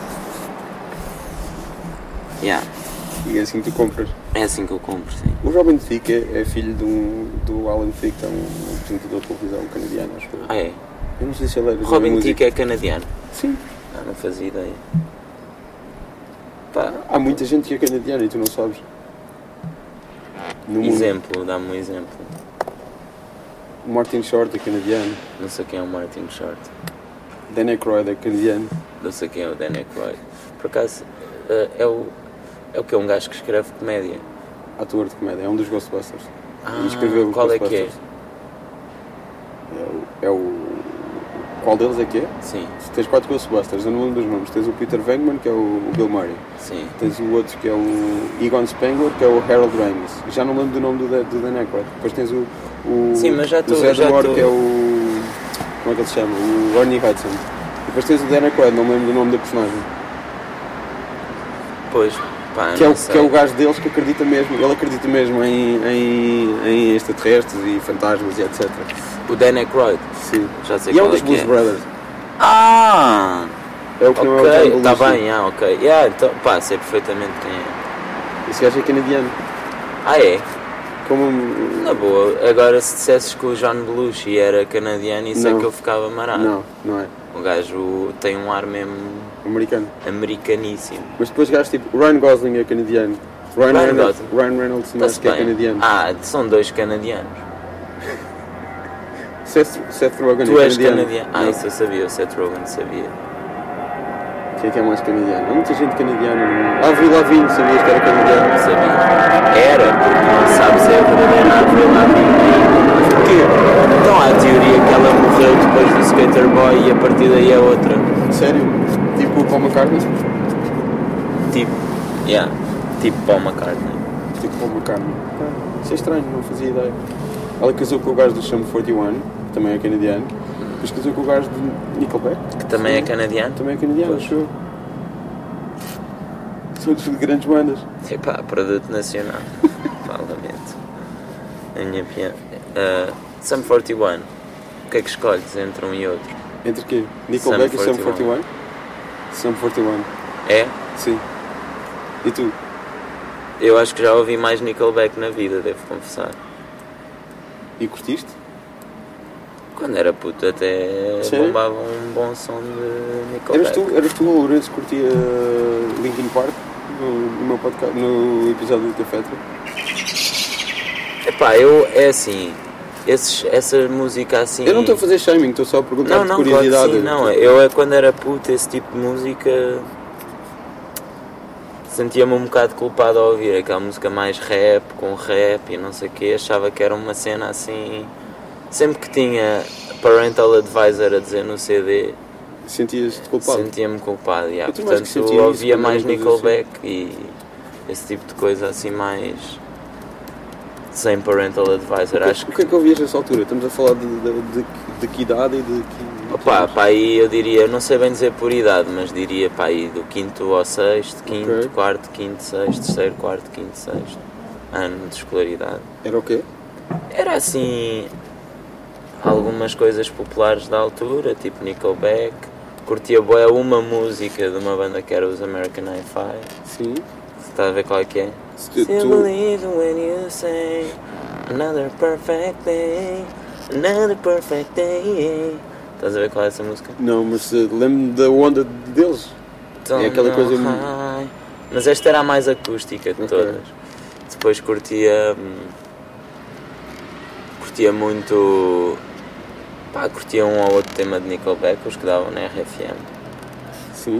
E é assim que tu compras? É assim que eu compro, sim. O Robin Thicke é filho do Alan Thicke, que é um apresentador de televisão canadiano, acho que é. Eu não sei se ele era... Robin Thicke é canadiano? Sim. Não fazia ideia. Há muita gente que é canadiana e tu não sabes. Dá-me um exemplo. O Martin Short é canadiano. Não sei quem é o Martin Short. Dan Aykroyd é canadiano. Não sei quem é o Dan Aykroyd. Por acaso, é o que é um gajo que escreve comédia. Ator de comédia, é um dos Ghostbusters. E escreveu qual é Ghostbusters. que é? é o... Qual deles é que é? Sim. Tens 4 Ghostbusters, eu não lembro dos nomes. Tens o Peter Venkman, que é o Bill Murray. Sim. Tens o outro que é o Egon Spengler, que é o Harold Ramis. Já não lembro do nome do Dan Aykroyd. Depois tens o Sim, mas já estou... que é o... Como é que ele se chama? O Ernie Hudson. E depois tens o Dan Aykroyd, não me lembro do nome da personagem. Pois, pá, que é o gajo deles que acredita mesmo. Ele acredita mesmo em extraterrestres e fantasmas e etc. O Dan Aykroyd? Sim. Já sei e é um qual dos Blues Brothers. Ah! É o que não é o Ok, está bem, ok. Então, pá, sei perfeitamente quem é. Esse gajo é canadiano. Ah, é? Como... Na boa, agora se dissesses que o John Belushi era canadiano, isso é que eu ficava marado. Não é. O gajo tem um ar mesmo... Americano. Americaníssimo. Mas depois gajos tipo... Ryan Gosling é canadiano. Ryan Reynolds também acho que é canadiano. Ah, são 2 canadianos. Seth Rogen Tu é és canadiano. canadiano? Ah, isso eu sabia, o Seth Rogen sabia. Quem é que é mais canadiano? Há muita gente canadiana. Avril Lavigne, sabias que era canadiano? Não sabia. Era, porque não sabes se é a verdadeira Avril Lavigne. Mas porquê? Então há a teoria que ela morreu depois do Skater Boy e a partir daí é outra. Sério? Tipo o Paul McCartney? Tipo Paul McCartney. Tipo Paul McCartney. Isso é estranho, não fazia ideia. Ela casou com o gajo do Sum 41, que também é canadiano. Depois casou com o gajo de Nickelback, Que também é canadiano. também é canadiano, acho eu. São de grandes bandas. Epá, produto nacional. Lamento. A minha piada. Sum 41. O que é que escolhes entre um e outro? Entre quê? Nickelback e Sum 41? Sum 41. É? Sim. E tu? Eu acho que já ouvi mais Nickelback na vida, devo confessar. E curtiste? Quando era puto até Sério? bombava um bom som de Nickelback. Eras tu o Lourenço que curtia Linkin Park no meu podcast, no episódio do Cafetra? Epá, é assim, essa música assim... Eu não estou a fazer shaming, estou só a perguntar de curiosidade. Claro que sim, não, eu quando era puto esse tipo de música sentia-me um bocado culpado a ouvir aquela música mais rap, com rap e não sei o quê, achava que era uma cena assim... Sempre que tinha Parental Advisor a dizer no CD, sentias-te culpado? sentia-me culpado, Eu portanto sentia ouvia isso mais quando era Nickelback e esse tipo de coisa assim mais sem Parental Advisor. Acho O que é que ouvias nessa altura? Estamos a falar de que idade e de que... Opa, pá, aí eu diria, não sei bem dizer por idade, mas diria pá, aí do 5º ao 6º, 5º, 4º, 5º, 6º, 3º, 4º, 5º, 6º ano de escolaridade. Era o quê? Era assim, algumas coisas populares da altura, tipo Nickelback, curtia bué uma música de uma banda que era os American Hi-Fi. Sim. Estás a ver qual é que é? Still believe when you say another perfect day, another perfect day. Estás a ver qual é essa música? Não, mas lembro-me da onda deles. É aquela coisa... Mas esta era a mais acústica de todas. Depois curtia muito... Pá, curtia um ou outro tema de Nickelback, os que davam na RFM. Sim.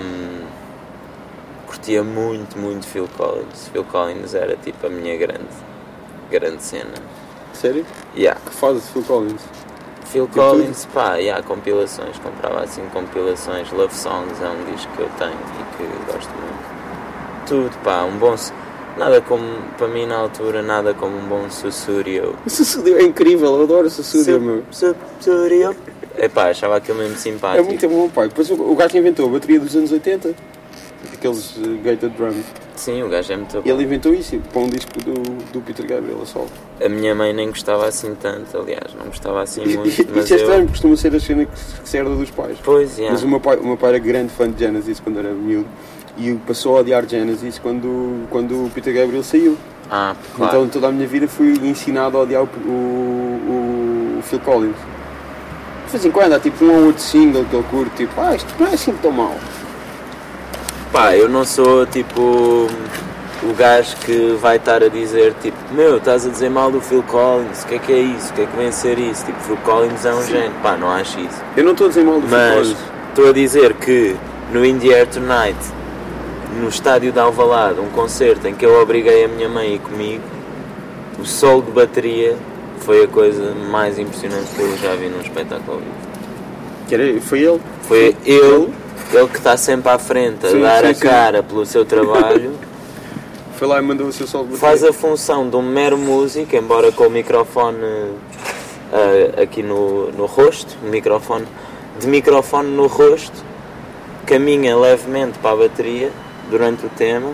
Curtia muito Phil Collins. Phil Collins era tipo a minha grande cena. Sério? Yeah. Que fazes Phil Collins? Phil Collins, pá, compilações, comprava assim compilações, Love Songs é um disco que eu tenho e que gosto muito. Tudo, pá, um bom... Nada como, para mim na altura, nada como um bom Sussudio. O Sussudio é incrível, eu adoro o Sussudio, meu. Sussudio. Epá, achava aquilo mesmo simpático. É muito bom, pá. Depois o gajo inventou a bateria dos anos 80, aqueles gated drums. Sim, o gajo é muito bom. E ele inventou isso para um disco do Peter Gabriel a solo. A minha mãe nem gostava assim tanto, aliás, não gostava assim muito. Mas isso é estranho, costuma ser a cena que se herda dos pais. Pois, Mas o meu pai era grande fã de Genesis quando era miúdo e passou a odiar Genesis quando o Peter Gabriel saiu. Claro. Então toda a minha vida fui ensinado a odiar o Phil Collins. De vez em quando há tipo um ou outro single que eu curto, tipo, isto não é assim tão mau. Pá, eu não sou tipo o gajo que vai estar a dizer tipo, estás a dizer mal do Phil Collins, o que é isso? O que é que vem a ser isso? Tipo, Phil Collins é um gênio. Pá, não acho isso. Eu não estou a dizer mal do Phil Collins. Mas estou a dizer que no In The Air Tonight, no estádio de Alvalade, um concerto em que eu obriguei a minha mãe a ir comigo, o solo de bateria foi a coisa mais impressionante que eu já vi num espetáculo ao vivo. Foi ele? Foi ele que está sempre à frente a dar a cara pelo seu trabalho. Foi lá e mandou o seu solo de bateria. Faz a função de um mero músico, embora com o microfone aqui no rosto, microfone no rosto, caminha levemente para a bateria durante o tema,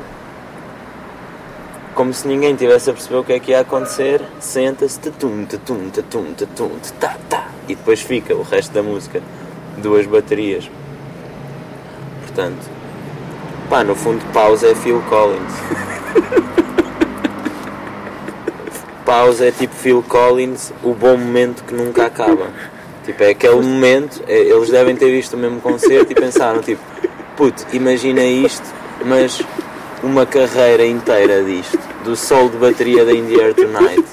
como se ninguém tivesse a perceber o que é que ia acontecer, senta-se, e depois fica o resto da música, 2 baterias. Portanto, no fundo, Pause é Phil Collins. Pause é tipo Phil Collins, o bom momento que nunca acaba. Tipo, é aquele momento, eles devem ter visto o mesmo concerto e pensaram, tipo, puto, imagina isto, mas uma carreira inteira disto, do solo de bateria da In The Air Tonight.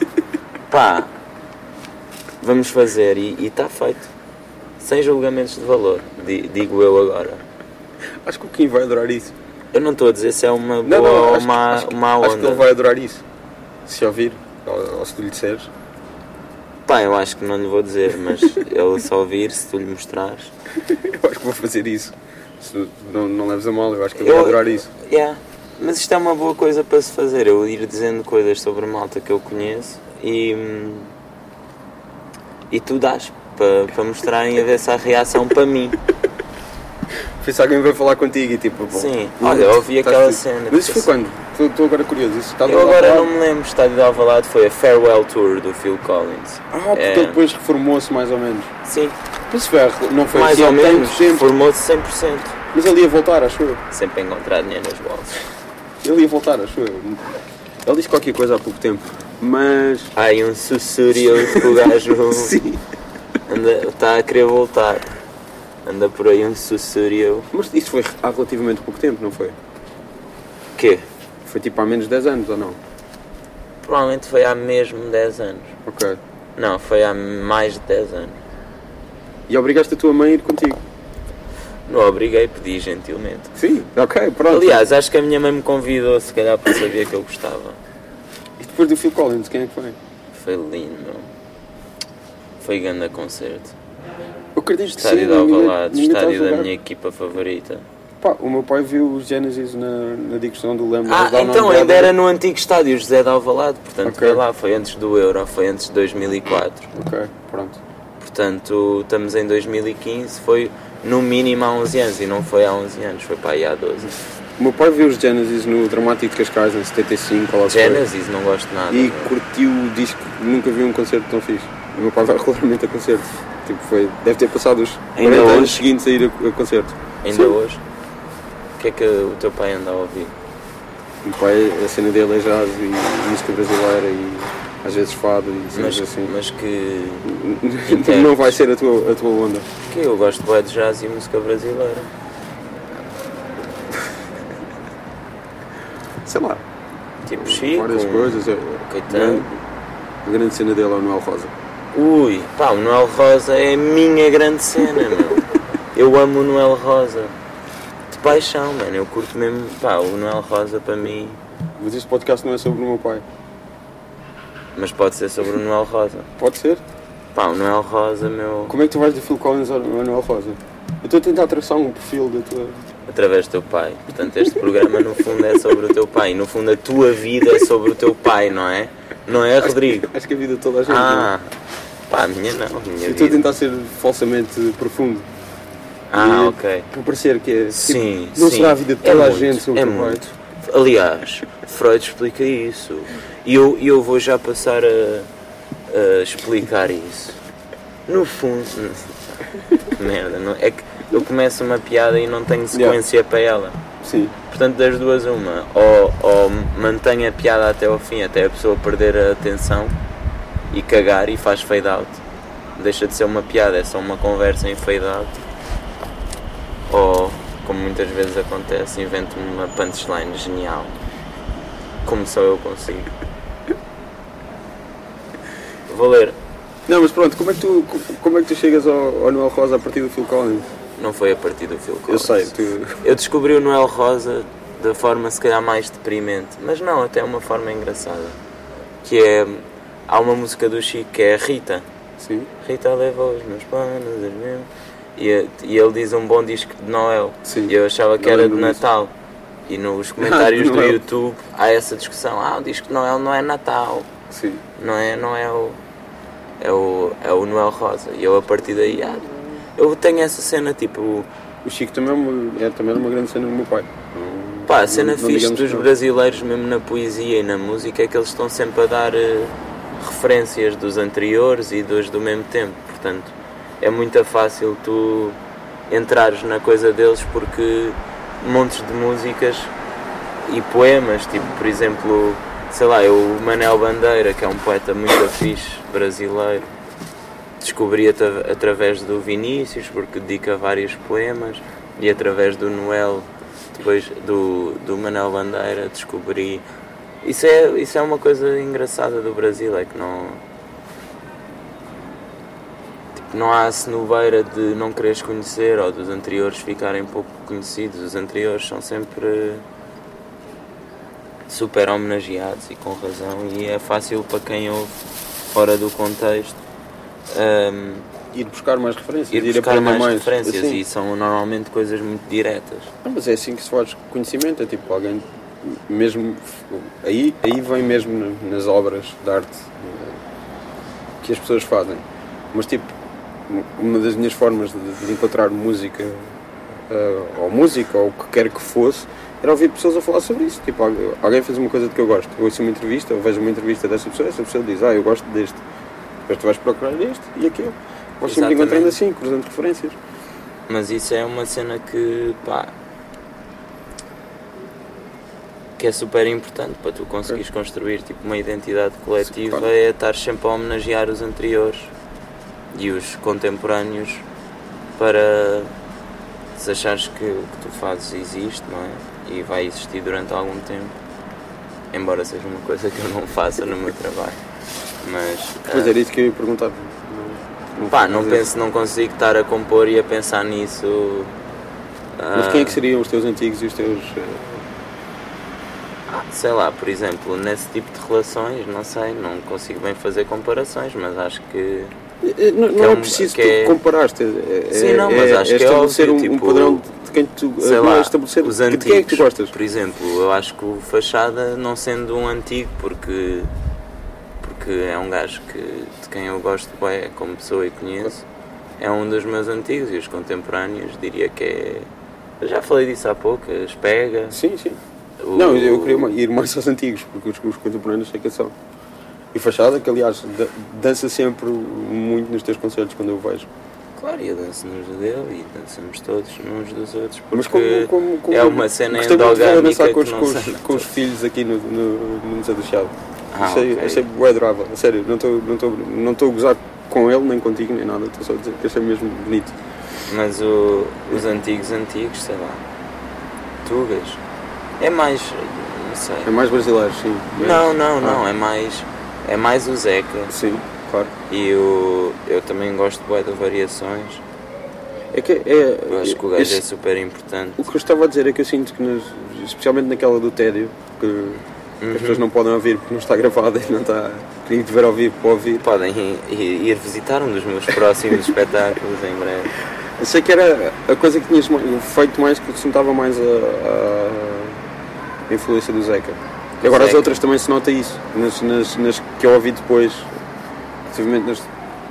Vamos fazer, e está feito. Sem julgamentos de valor, digo eu agora. Acho que o Kim vai adorar isso. Eu não estou a dizer se é uma boa ou uma onda. Acho que ele vai adorar isso. Se ouvir, ou se tu lhe disseres. Eu acho que não lhe vou dizer, mas ele só ouvir, se tu lhe mostrares. Eu acho que vou fazer isso. Se não leves a mal, eu acho que ele vai adorar isso. Mas isto é uma boa coisa para se fazer, eu ir dizendo coisas sobre malta que eu conheço e tu dás para mostrarem a ver se há reação para mim. Se alguém vai falar contigo e tipo... Bom, sim, olha, eu ouvi aquela cena. Mas isso foi quando? Estou agora curioso. Eu agora não me lembro, o Estádio de Alvalade foi a Farewell Tour do Phil Collins. Porque ele depois reformou-se mais ou menos. Sim. Mas não foi mais assim, ou menos, reformou-se 100%. Mas ele ia voltar, acho eu. Sempre a encontrar dinheiro nas bolsas. Ele ia voltar, acho eu. Ele disse qualquer coisa há pouco tempo, mas... Há aí um sussurro que o gajo... Sim. Está a querer voltar. Anda por aí um sussurro. Mas isso foi há relativamente pouco tempo, não foi? Quê? Foi tipo há menos de 10 anos, ou não? Provavelmente foi há mesmo 10 anos. Ok. Não, foi há mais de 10 anos. E obrigaste a tua mãe a ir contigo? Não obriguei, pedi gentilmente. Sim, ok, pronto. Aliás, acho que a minha mãe me convidou, se calhar, porque sabia que eu gostava. E depois do Phil Collins, quem é que foi? Foi lindo, meu. Foi grande concerto. Eu acredito que Estádio de Alvalade, estádio da minha equipa favorita. O meu pai viu os Genesis na digressão do Leme. Então ainda era no antigo estádio José de Alvalade, portanto foi lá, foi antes do Euro, foi antes de 2004. Ok, pronto. Portanto, estamos em 2015, foi no mínimo há 11 anos, e não foi há 11 anos, foi para aí há 12. O meu pai viu os Genesis no Dramático de Cascais em 75. Genesis, não gosto de nada. E curtiu o disco, nunca vi um concerto tão fixe. O meu pai vai regularmente a concertos. Tipo, deve ter passado os 40 anos seguintes a ir a concerto. Ainda hoje? O que é que o teu pai anda a ouvir? O meu pai, a cena dele é jazz e música brasileira e às vezes fado e cenas assim. Mas que... não vai ser a tua onda. Que eu gosto de jazz e música brasileira. Sei lá. Tipo Chico, várias coisas. Caetano. A grande cena dele é o Noel Rosa. Ui, o Noel Rosa é a minha grande cena, meu. Eu amo o Noel Rosa. De paixão, mano. Eu curto mesmo. O Noel Rosa para mim. Mas este podcast não é sobre o meu pai. Mas pode ser sobre o Noel Rosa. Pode ser? O Noel Rosa, meu. Como é que tu vais de Phil Collins ao Noel Rosa? Eu estou a tentar traçar um perfil da tua... Através do teu pai. Portanto, este programa no fundo é sobre o teu pai. E no fundo a tua vida é sobre o teu pai, não é? Não é, Rodrigo? Acho que a vida de toda a gente. A minha não. Eu estou a tentar ser falsamente profundo. Ok. Para parecer que é. Sim, não será a vida de toda a gente sobre o teu pai. Aliás, Freud explica isso. E eu vou já passar a explicar isso. No fundo. Merda, não, é que eu começo uma piada e não tenho sequência para ela. Sim. Portanto, das duas, uma. Ou mantenho a piada até ao fim, até a pessoa perder a atenção e cagar e faz fade out. Deixa de ser uma piada, é só uma conversa em fade out. Ou, como muitas vezes acontece, invento-me uma punchline genial. Como só eu consigo. Vou ler. Não, mas pronto, como é que tu chegas ao Noel Rosa a partir do Phil Collins? Não foi a partir do Phil Collins. Eu sei, Eu descobri o Noel Rosa da forma se calhar mais deprimente, mas não, até uma forma engraçada. Que é, há uma música do Chico que é a Rita. Sim. Rita levou os meus planos, os meus... E ele diz um bom disco de Noel. Sim. E eu achava que era de Natal. E nos comentários do YouTube há essa discussão. O disco de Noel não é Natal. Sim. Não é Noel. É o Noel Rosa. E eu a partir daí... eu tenho essa cena tipo... O Chico também também uma grande cena do meu pai. A cena fixe dos brasileiros, mesmo na poesia e na música, é que eles estão sempre a dar referências dos anteriores e dos do mesmo tempo. Portanto, é muito fácil tu entrares na coisa deles porque montes de músicas e poemas, tipo, por exemplo, sei lá, o Manel Bandeira, que é um poeta muito fixe, brasileiro, descobri através do Vinícius, porque dedica vários poemas, e através do Noel, depois do Manel Bandeira, descobri... Isso é uma coisa engraçada do Brasil, é que não há a cenobeira de não quereres conhecer ou dos anteriores ficarem pouco conhecidos. Os anteriores são sempre super homenageados e com razão, e é fácil para quem ouve fora do contexto ir buscar mais referências, ir buscar mais referências, assim. E são normalmente coisas muito diretas. Mas é assim que se faz conhecimento, é tipo alguém mesmo aí vem mesmo nas obras de arte que as pessoas fazem. Mas tipo, uma das minhas formas de encontrar música ou música ou o que quer que fosse era ouvir pessoas a falar sobre isso. Tipo, alguém fez uma coisa de que eu gosto, eu ouço uma entrevista, eu vejo uma entrevista dessa pessoa, essa pessoa diz, eu gosto deste, depois tu vais procurar este e aquele. Vais sempre encontrando assim, cruzando referências. Mas isso é uma cena que é super importante para tu conseguires construir tipo uma identidade coletiva. Sim, claro. É estar sempre a homenagear os anteriores e os contemporâneos, para se achares que o que tu fazes existe, não é? E vai existir durante algum tempo, embora seja uma coisa que eu não faça no meu trabalho. Mas pois era isso que eu ia perguntar. Não consigo estar a compor e a pensar nisso. Mas quem é que seriam os teus antigos e os teus... sei lá, por exemplo, nesse tipo de relações, não sei, não consigo bem fazer comparações, mas acho que... Não é preciso comparar-te. Mas acho que é óbvio, um padrão de quem tu... Sei lá, estabelecer os antigos, de quem é que tu gostas? Por exemplo, eu acho que o Fachada, não sendo um antigo, porque é um gajo de quem eu gosto bem como pessoa e conheço, é um dos meus antigos, e os contemporâneos diria que é... Eu já falei disso há pouco, as Pega... Sim. Não, eu queria ir mais aos antigos, porque os contemporâneos sei que são. E Fachada, que aliás dança sempre muito nos teus concertos quando eu vejo. Claro, eu danço nos dele e dançamos todos uns dos outros, porque mas como é uma cena endogâmica. Dançar com os sei. filhos aqui no Museu do Chiado. Achei bué adorável, a sério, não estou a gozar com ele, nem contigo, nem nada, estou só a dizer que achei mesmo bonito. Mas os antigos, sei lá, Tugas, é mais, não sei. É mais brasileiro, sim. Não, é mais o Zeca. Sim, claro. E eu também gosto bué de Variações. Eu acho que o gajo é super importante. O que eu estava a dizer é que eu sinto que, especialmente naquela do Tédio, que as pessoas não podem ouvir porque não está gravada e não está... Queria te ver ao vivo para ouvir. Podem ir visitar um dos meus próximos espetáculos em breve. Eu sei que era a coisa que tinhas feito mais, que se notava mais a influência do Zeca. E agora as outras também se nota isso, nas que eu ouvi depois, possivelmente nas...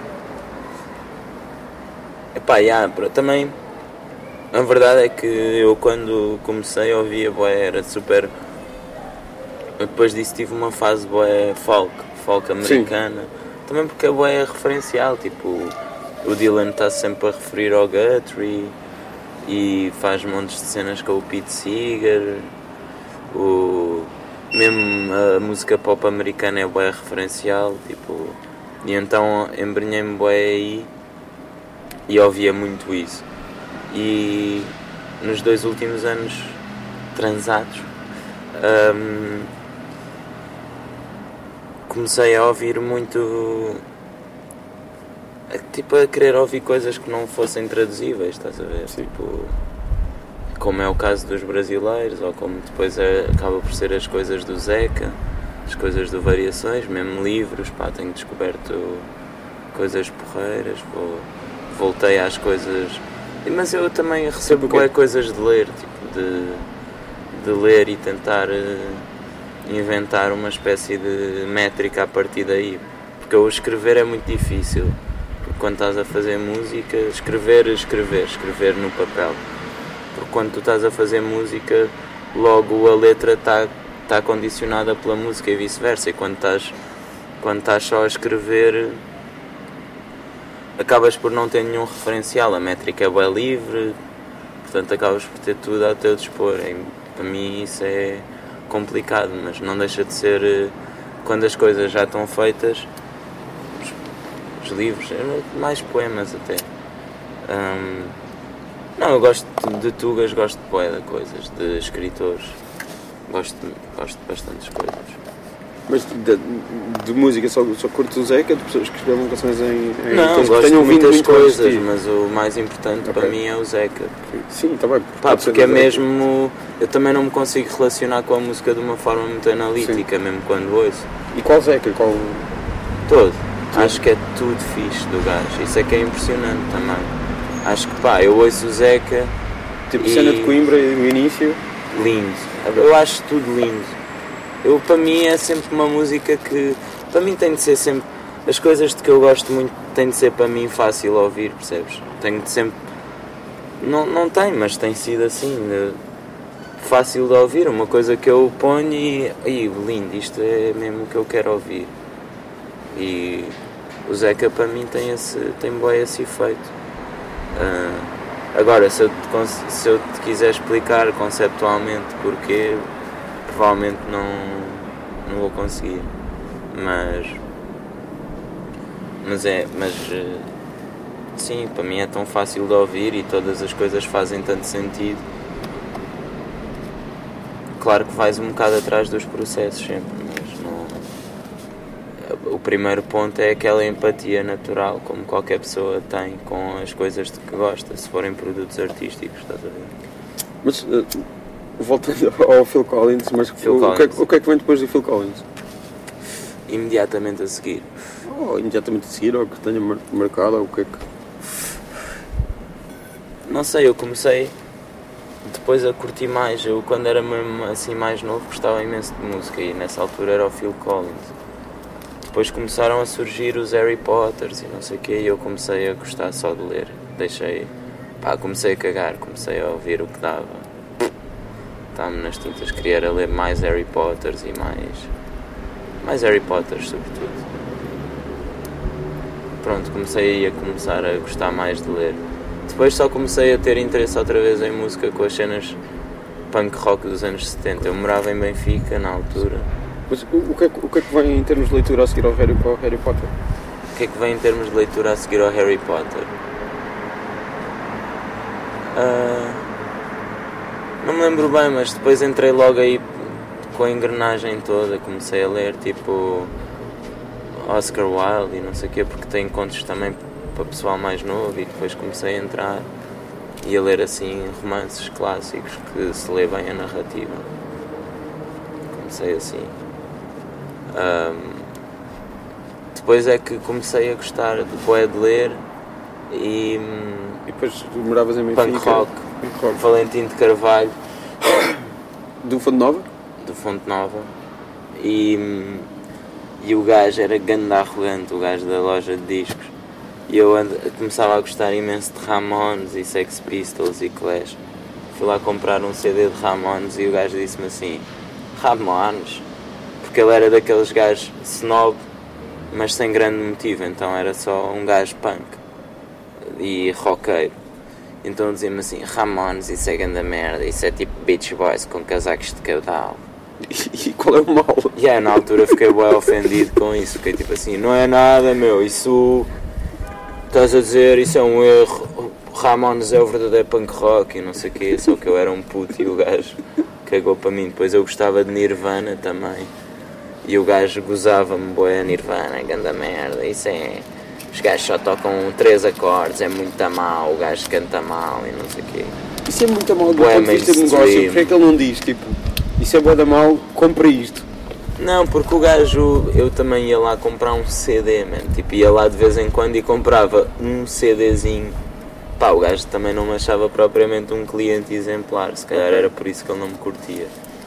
Também, a verdade é que eu quando comecei a ouvir era super... Depois disso tive uma fase folk americana. Sim. Também porque a é referencial, tipo, o Dylan está sempre a referir ao Guthrie e faz montes de cenas com o Pete Seeger, mesmo a música pop americana é bué referencial, tipo, e então embrenhei-me bué aí e ouvia muito isso. E nos 2 últimos anos transados comecei a ouvir muito, tipo, a querer ouvir coisas que não fossem traduzíveis, estás a ver? Sim. Tipo, como é o caso dos brasileiros, ou como depois acaba por ser as coisas do Zeca, as coisas do Variações, mesmo livros, pá, tenho descoberto coisas porreiras, voltei às coisas, mas eu também recebo coisas de ler, tipo de ler e tentar inventar uma espécie de métrica a partir daí, porque o escrever é muito difícil, porque quando estás a fazer música, escrever no papel, porque quando tu estás a fazer música, logo a letra está condicionada pela música e vice-versa, e quando estás só a escrever, acabas por não ter nenhum referencial, a métrica é bem livre, portanto acabas por ter tudo ao teu dispor. Para mim isso é complicado, mas não deixa de ser, quando as coisas já estão feitas, os livros, mais poemas até. Não, eu gosto de tugas, gosto de poetas, coisas, de escritores, gosto de bastantes coisas. Mas de música só curto o Zeca, de pessoas que escrevam canções em não, gosto de muitas coisas, mas o mais importante para mim é o Zeca. Sim, está bem. Porque é mesmo, eu também não me consigo relacionar com a música de uma forma muito analítica, sim, mesmo quando ouço. E qual Zeca? Todo. Acho que é tudo fixe do gajo, isso é que é impressionante também. Acho que eu ouço o Zeca. Tipo cena de Coimbra no início. Lindo, eu acho tudo lindo. Para mim é sempre uma música que, para mim tem de ser sempre, as coisas de que eu gosto muito tem de ser para mim fácil a ouvir, percebes? Tenho de sempre, não tem, mas tem sido assim, fácil de ouvir, uma coisa que eu ponho e lindo, isto é mesmo o que eu quero ouvir. E o Zeca para mim tem bem esse efeito. Agora, se eu te quiser explicar conceptualmente porquê, provavelmente não vou conseguir, mas sim, para mim é tão fácil de ouvir e todas as coisas fazem tanto sentido. Claro que vais um bocado atrás dos processos sempre, mas o primeiro ponto é aquela empatia natural, como qualquer pessoa tem com as coisas de que gosta, se forem produtos artísticos, estás a ver? Mas voltando ao Phil Collins, mas o que é que vem depois do Phil Collins? Imediatamente a seguir. Imediatamente a seguir, ou que tenha marcado, ou o que é que... Não sei, eu comecei depois a curtir mais. Eu, quando era mesmo assim mais novo, gostava imenso de música e nessa altura era o Phil Collins. Depois começaram a surgir os Harry Potters e não sei o quê, e eu comecei a gostar só de ler. Comecei a cagar, comecei a ouvir o que dava. Estava-me nas tintas, queria era ler mais Harry Potters e mais Harry Potters sobretudo. Pronto, comecei a gostar mais de ler. Depois só comecei a ter interesse outra vez em música com as cenas punk rock dos anos 70. Eu morava em Benfica na altura. Mas o que é que vem em termos de leitura a seguir ao Harry Potter? O que é que vem em termos de leitura a seguir ao Harry Potter? Não me lembro bem, mas depois entrei logo aí com a engrenagem toda, comecei a ler tipo Oscar Wilde e não sei o quê, porque tem contos também para pessoal mais novo, e depois comecei a entrar e a ler assim romances clássicos que se lê bem a narrativa. Comecei assim. Depois é que comecei a gostar de ler e depois moravas em Benfica? Punk rock. Valentim de Carvalho. Do Fonte Nova? Do Fonte Nova. E o gajo era ganda arrogante, o gajo da loja de discos. E eu começava a gostar imenso de Ramones e Sex Pistols e Clash. Fui lá comprar um CD de Ramones e o gajo disse-me assim: Ramones? Porque ele era daqueles gajos snob, mas sem grande motivo, então era só um gajo punk e roqueiro. Então dizia-me assim: Ramones, isso é grande merda, isso é tipo Beach Boys com casacos de caudal. E qual é o mal? Na altura fiquei bem ofendido com isso, fiquei tipo assim: não é nada, meu, isso estás a dizer, isso é um erro, Ramones é o verdadeiro punk rock e não sei o quê, só que eu era um puto e o gajo cagou para mim. Depois eu gostava de Nirvana também e o gajo gozava-me: boé, Nirvana, grande merda, isso é... Os gajos só tocam 3 acordes, é muito mal, o gajo canta mal e não sei o quê. Isso é muito mal do ponto de vista de negócio, porque é que ele não diz, tipo, isso é bué da mal, compra isto? Não, porque o gajo, eu também ia lá comprar um CD, man. Tipo, ia lá de vez em quando e comprava um CDzinho. Pá, o gajo também não me achava propriamente um cliente exemplar, se calhar era por isso que ele não me curtia.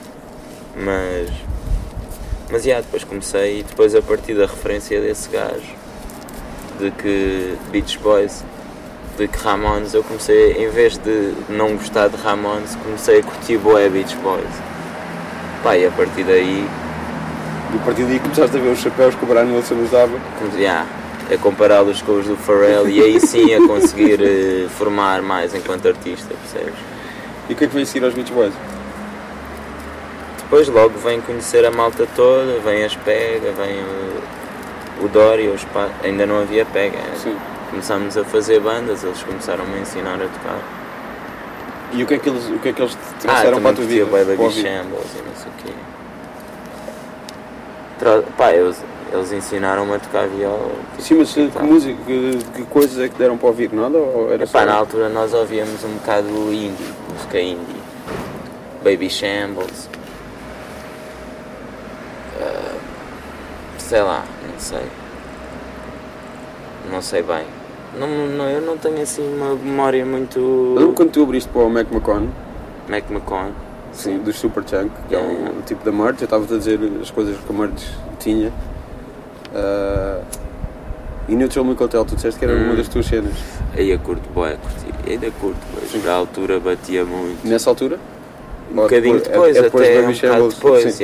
Mas depois comecei, e depois a partir da referência desse gajo, de que Beach Boys, de que Ramones, eu comecei, em vez de não gostar de Ramones, comecei a curtir bué Beach Boys. Pá, e a partir daí... E a partir daí começaste a ver os chapéus que o Brian Wilson usava? A compará-los com os do Pharrell e aí sim a conseguir formar mais enquanto artista, percebes? E o que é que veio seguir aos Beach Boys? Depois logo vem conhecer a malta toda, vem as Pega, vem o Dory, ainda não havia Pega. Sim. Começámos a fazer bandas, eles começaram a ensinar a tocar. E o que é que eles trouxeram para a tua vida? Também curtia Shambles e não sei o quê. Eles ensinaram-me a tocar viola. Tipo, sim, mas que música, que coisas é que deram para ouvir? Nada? Ou era só... Na altura nós ouvíamos um bocado indie, música indie. Baby Shambles. Sei lá, não sei bem. Eu não tenho assim uma memória muito... Eu lembro quando tu abriste para o Mac McCon. Sim, dos Superchunk, que é o tipo da merch. Eu estava a dizer as coisas que a merch tinha. E Neutral Milk Hotel, tu disseste que era uma das tuas cenas. Aí eu curto, ainda curto, mas a altura batia muito. Nessa altura? Um bocadinho depois, até um bocado depois,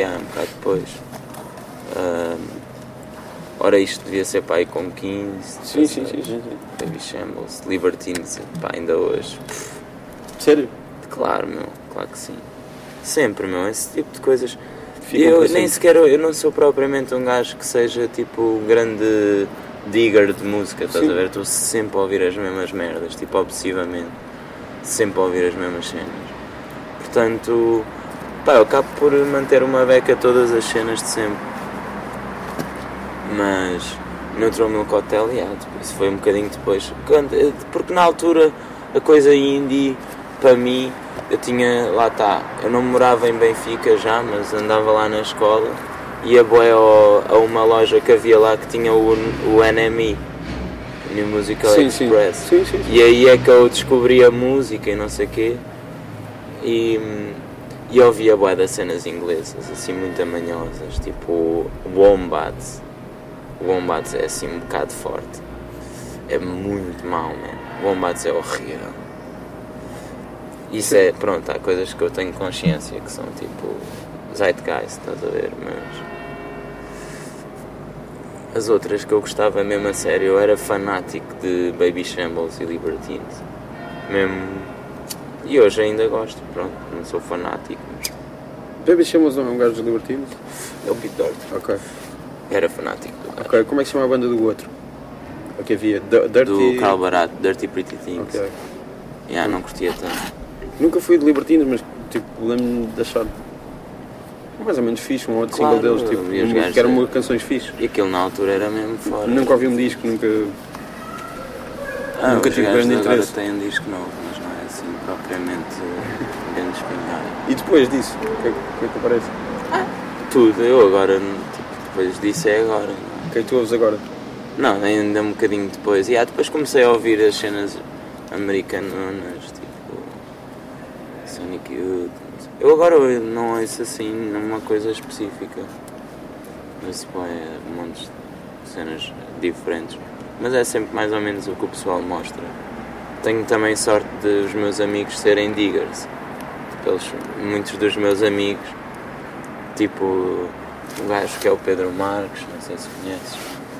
ora isto devia ser para aí com 15. Sim. Baby Shambles, Libertines, pá, ainda hoje. Sério? Claro, claro que sim. Sempre, esse tipo de coisas. Eu não sou propriamente um gajo que seja tipo um grande digger de música, estás a ver? Estou sempre a ouvir as mesmas merdas, tipo obsessivamente. Sempre a ouvir as mesmas cenas. Portanto, eu acabo por manter uma beca a todas as cenas de sempre. Mas Neutral Milk Hotel, isso foi um bocadinho depois. Porque na altura a coisa indie, para mim, eu não morava em Benfica já, mas andava lá na escola, ia a uma loja que havia lá que tinha o NME, New Musical Express. Sim. E aí é que eu descobri a música e não sei o quê, e ouvia bué das cenas inglesas, assim muito amanhosas, tipo Wombats. Wombats é assim um bocado forte, é muito mau, man. Wombats é horrível. Isso é, pronto, há coisas que eu tenho consciência que são tipo Zeitgeist, estás a ver, mas as outras que eu gostava mesmo a sério, eu era fanático de Baby Shambles e Libertines mesmo, e hoje ainda gosto, pronto, não sou fanático, mas... Baby Shambles não é um gajo dos Libertines? É o Pete Doherty. Ok. Era fanático do gajo. Ok, como é que se chama a banda do outro? O que havia? Dirty... Do Carl Barat, Dirty Pretty Things. Ok. Não curtia tanto. Nunca fui de Libertines, mas tipo, lembro-me de achar mais ou menos fixe, um outro single deles, tipo, que eram canções fixe. E aquilo na altura era mesmo fora. Nunca ouvi um disco, nunca tive grande interesse. Agora tem um disco novo, mas não é assim propriamente grande espinhar. E depois disso, o que é que aparece? Tudo, eu agora, tipo, depois disso é agora. Não? O que é que tu ouves agora? Não, ainda um bocadinho depois. Depois comecei a ouvir as cenas americanas, tipo Sonic Youth. Eu agora não ouço assim numa coisa específica. Mas é montes de cenas diferentes. Mas é sempre mais ou menos o que o pessoal mostra. Tenho também sorte de os meus amigos serem diggers. Muitos dos meus amigos, tipo o gajo que é o Pedro Marques, não sei se conheces.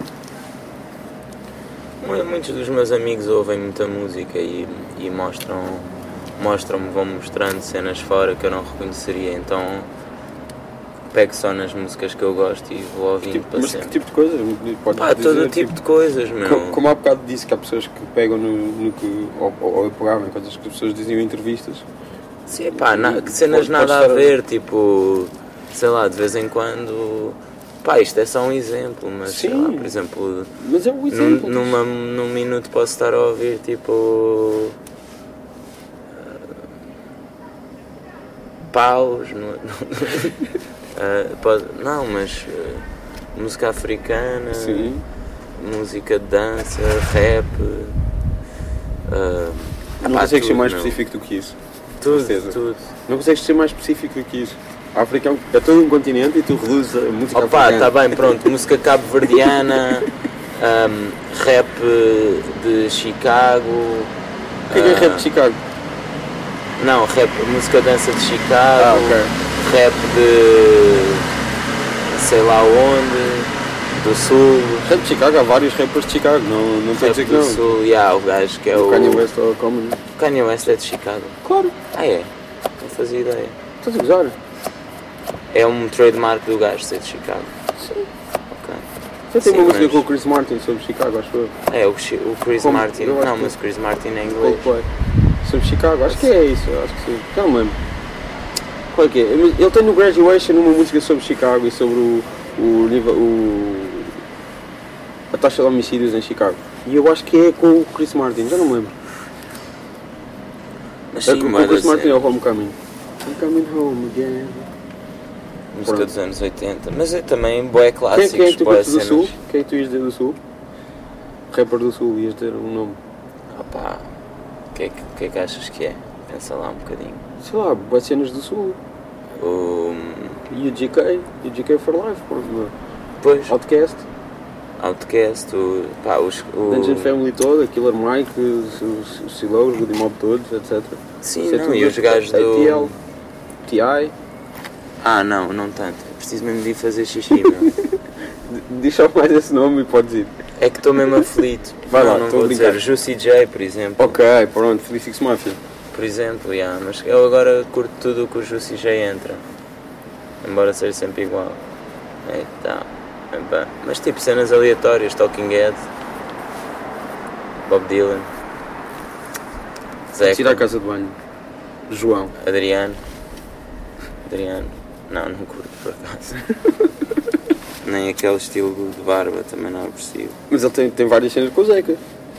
Muitos dos meus amigos ouvem muita música e mostram-me, vão mostrando cenas fora que eu não reconheceria, então pego só nas músicas que eu gosto e vou ouvindo para sempre. Mas que tipo de coisas? Todo tipo de coisas, meu. Como há bocado disse que há pessoas que pegam no que, ou eu pegava em coisas que as pessoas diziam em entrevistas. Sim, cenas nada a ver, tipo, sei lá, de vez em quando... isto é só um exemplo, mas sei lá, por exemplo, mas é um exemplo. Num minuto posso estar a ouvir tipo paus Não, mas música africana, Sim. música de dança, rap. Não consegues ser mais específico do que isso. Tudo. Não consegues ser mais específico do que isso. A África é todo um continente e tu reduzes a música africana. Está bem, pronto. Música cabo-verdiana, rap de Chicago. O que é rap de Chicago? Não, música dança de Chicago. Ok. Rap de sei lá onde, do Sul. Rap de Chicago, há vários rappers de Chicago, não estou a dizer que não. Do Sul, o gajo que é o Kanye West ou Common. Kanye West é de Chicago. Claro. É? Não fazia ideia. Estás a gozar? É um trademark do gajo ser de Chicago. Sim. Ok. Já tem Sim, uma música mas- com o Chris Martin sobre Chicago, acho eu. É, o Chris Como? Martin. Eu acho Não, que- mas Chris Martin é inglês. Coldplay. Sobre Chicago, acho que é isso, acho que sim. Já não me lembro. Qual é que é? Ele tem no Graduation uma música sobre Chicago e sobre a taxa de homicídios em Chicago. E eu acho que é com o Chris Martin, já não me lembro. Mas É sim, com o mas Chris Martin é o Homecoming. I'm coming home again. música Pronto. dos anos 80. Mas é também boé clássicos, Quem é que tu boé curtes do Sul? cenas. Quem é que tu ias dizer do Sul? Rapper do Sul, ias ter um nome. Opá, o que é que achas que é? Pensa lá um bocadinho. Sei lá, boas cenas do Sul. O... UGK for Life, pronto. Pois, Outcast, Outcast, os Dungeon Family toda, Killer Mike, os Silos, os Goody Mob todos, etc. Sim, Isso é não, tudo e os gajos ATL, do... TI. Não tanto. É preciso mesmo de ir fazer xixi, meu. Diz só mais esse nome e podes ir. É que estou mesmo aflito. Vai lá, não estou a vou brincar. dizer. Juicy J, por exemplo. Ok, pronto, Felix Mafia. Por exemplo, mas eu agora curto tudo o que o Juicy J entra. Embora seja sempre igual. Então, mas tipo cenas aleatórias, Talking Head, Bob Dylan, Tira a Zeca, casa de banho. João. Adriano. Não curto por acaso. Nem aquele estilo de barba também não aprecio. Mas ele tem várias cenas com o Zeca.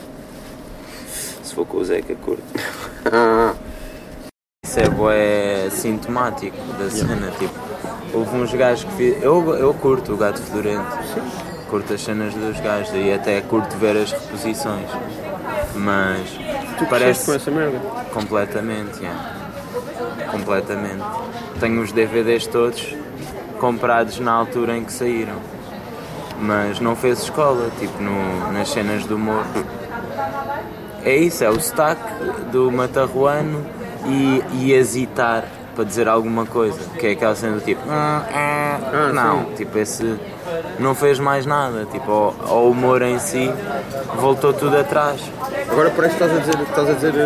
Se for com o Zeca, curto. Ah, Isso é bué sintomático da cena, tipo, houve uns gajos que eu curto o Gato Fedorento, curto as cenas dos gajos e até curto ver as reposições, mas tu parece com essa merda. completamente, completamente. Tenho os DVDs todos comprados na altura em que saíram, mas não fez escola, tipo nas cenas do humor. É isso, é o sotaque do matarruano e hesitar para dizer alguma coisa, que é aquela cena do tipo não, sim. tipo esse não fez mais nada, tipo o humor em si voltou tudo atrás. Agora parece que estás a dizer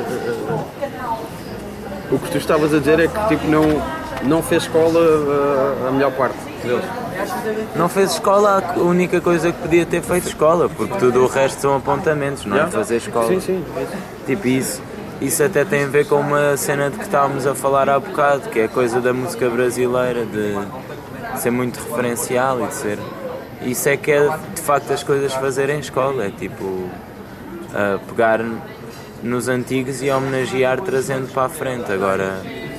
o que tu estavas a dizer é que tipo não fez escola a melhor parte deles. Não fez escola, a única coisa que podia ter feito escola, porque tudo o resto são apontamentos, não é fazer escola. Sim. Tipo isso até tem a ver com uma cena de que estávamos a falar há bocado, que é a coisa da música brasileira, de ser muito referencial e de ser... Isso é que é de facto as coisas fazerem escola, é tipo pegar nos antigos e homenagear trazendo para a frente. Agora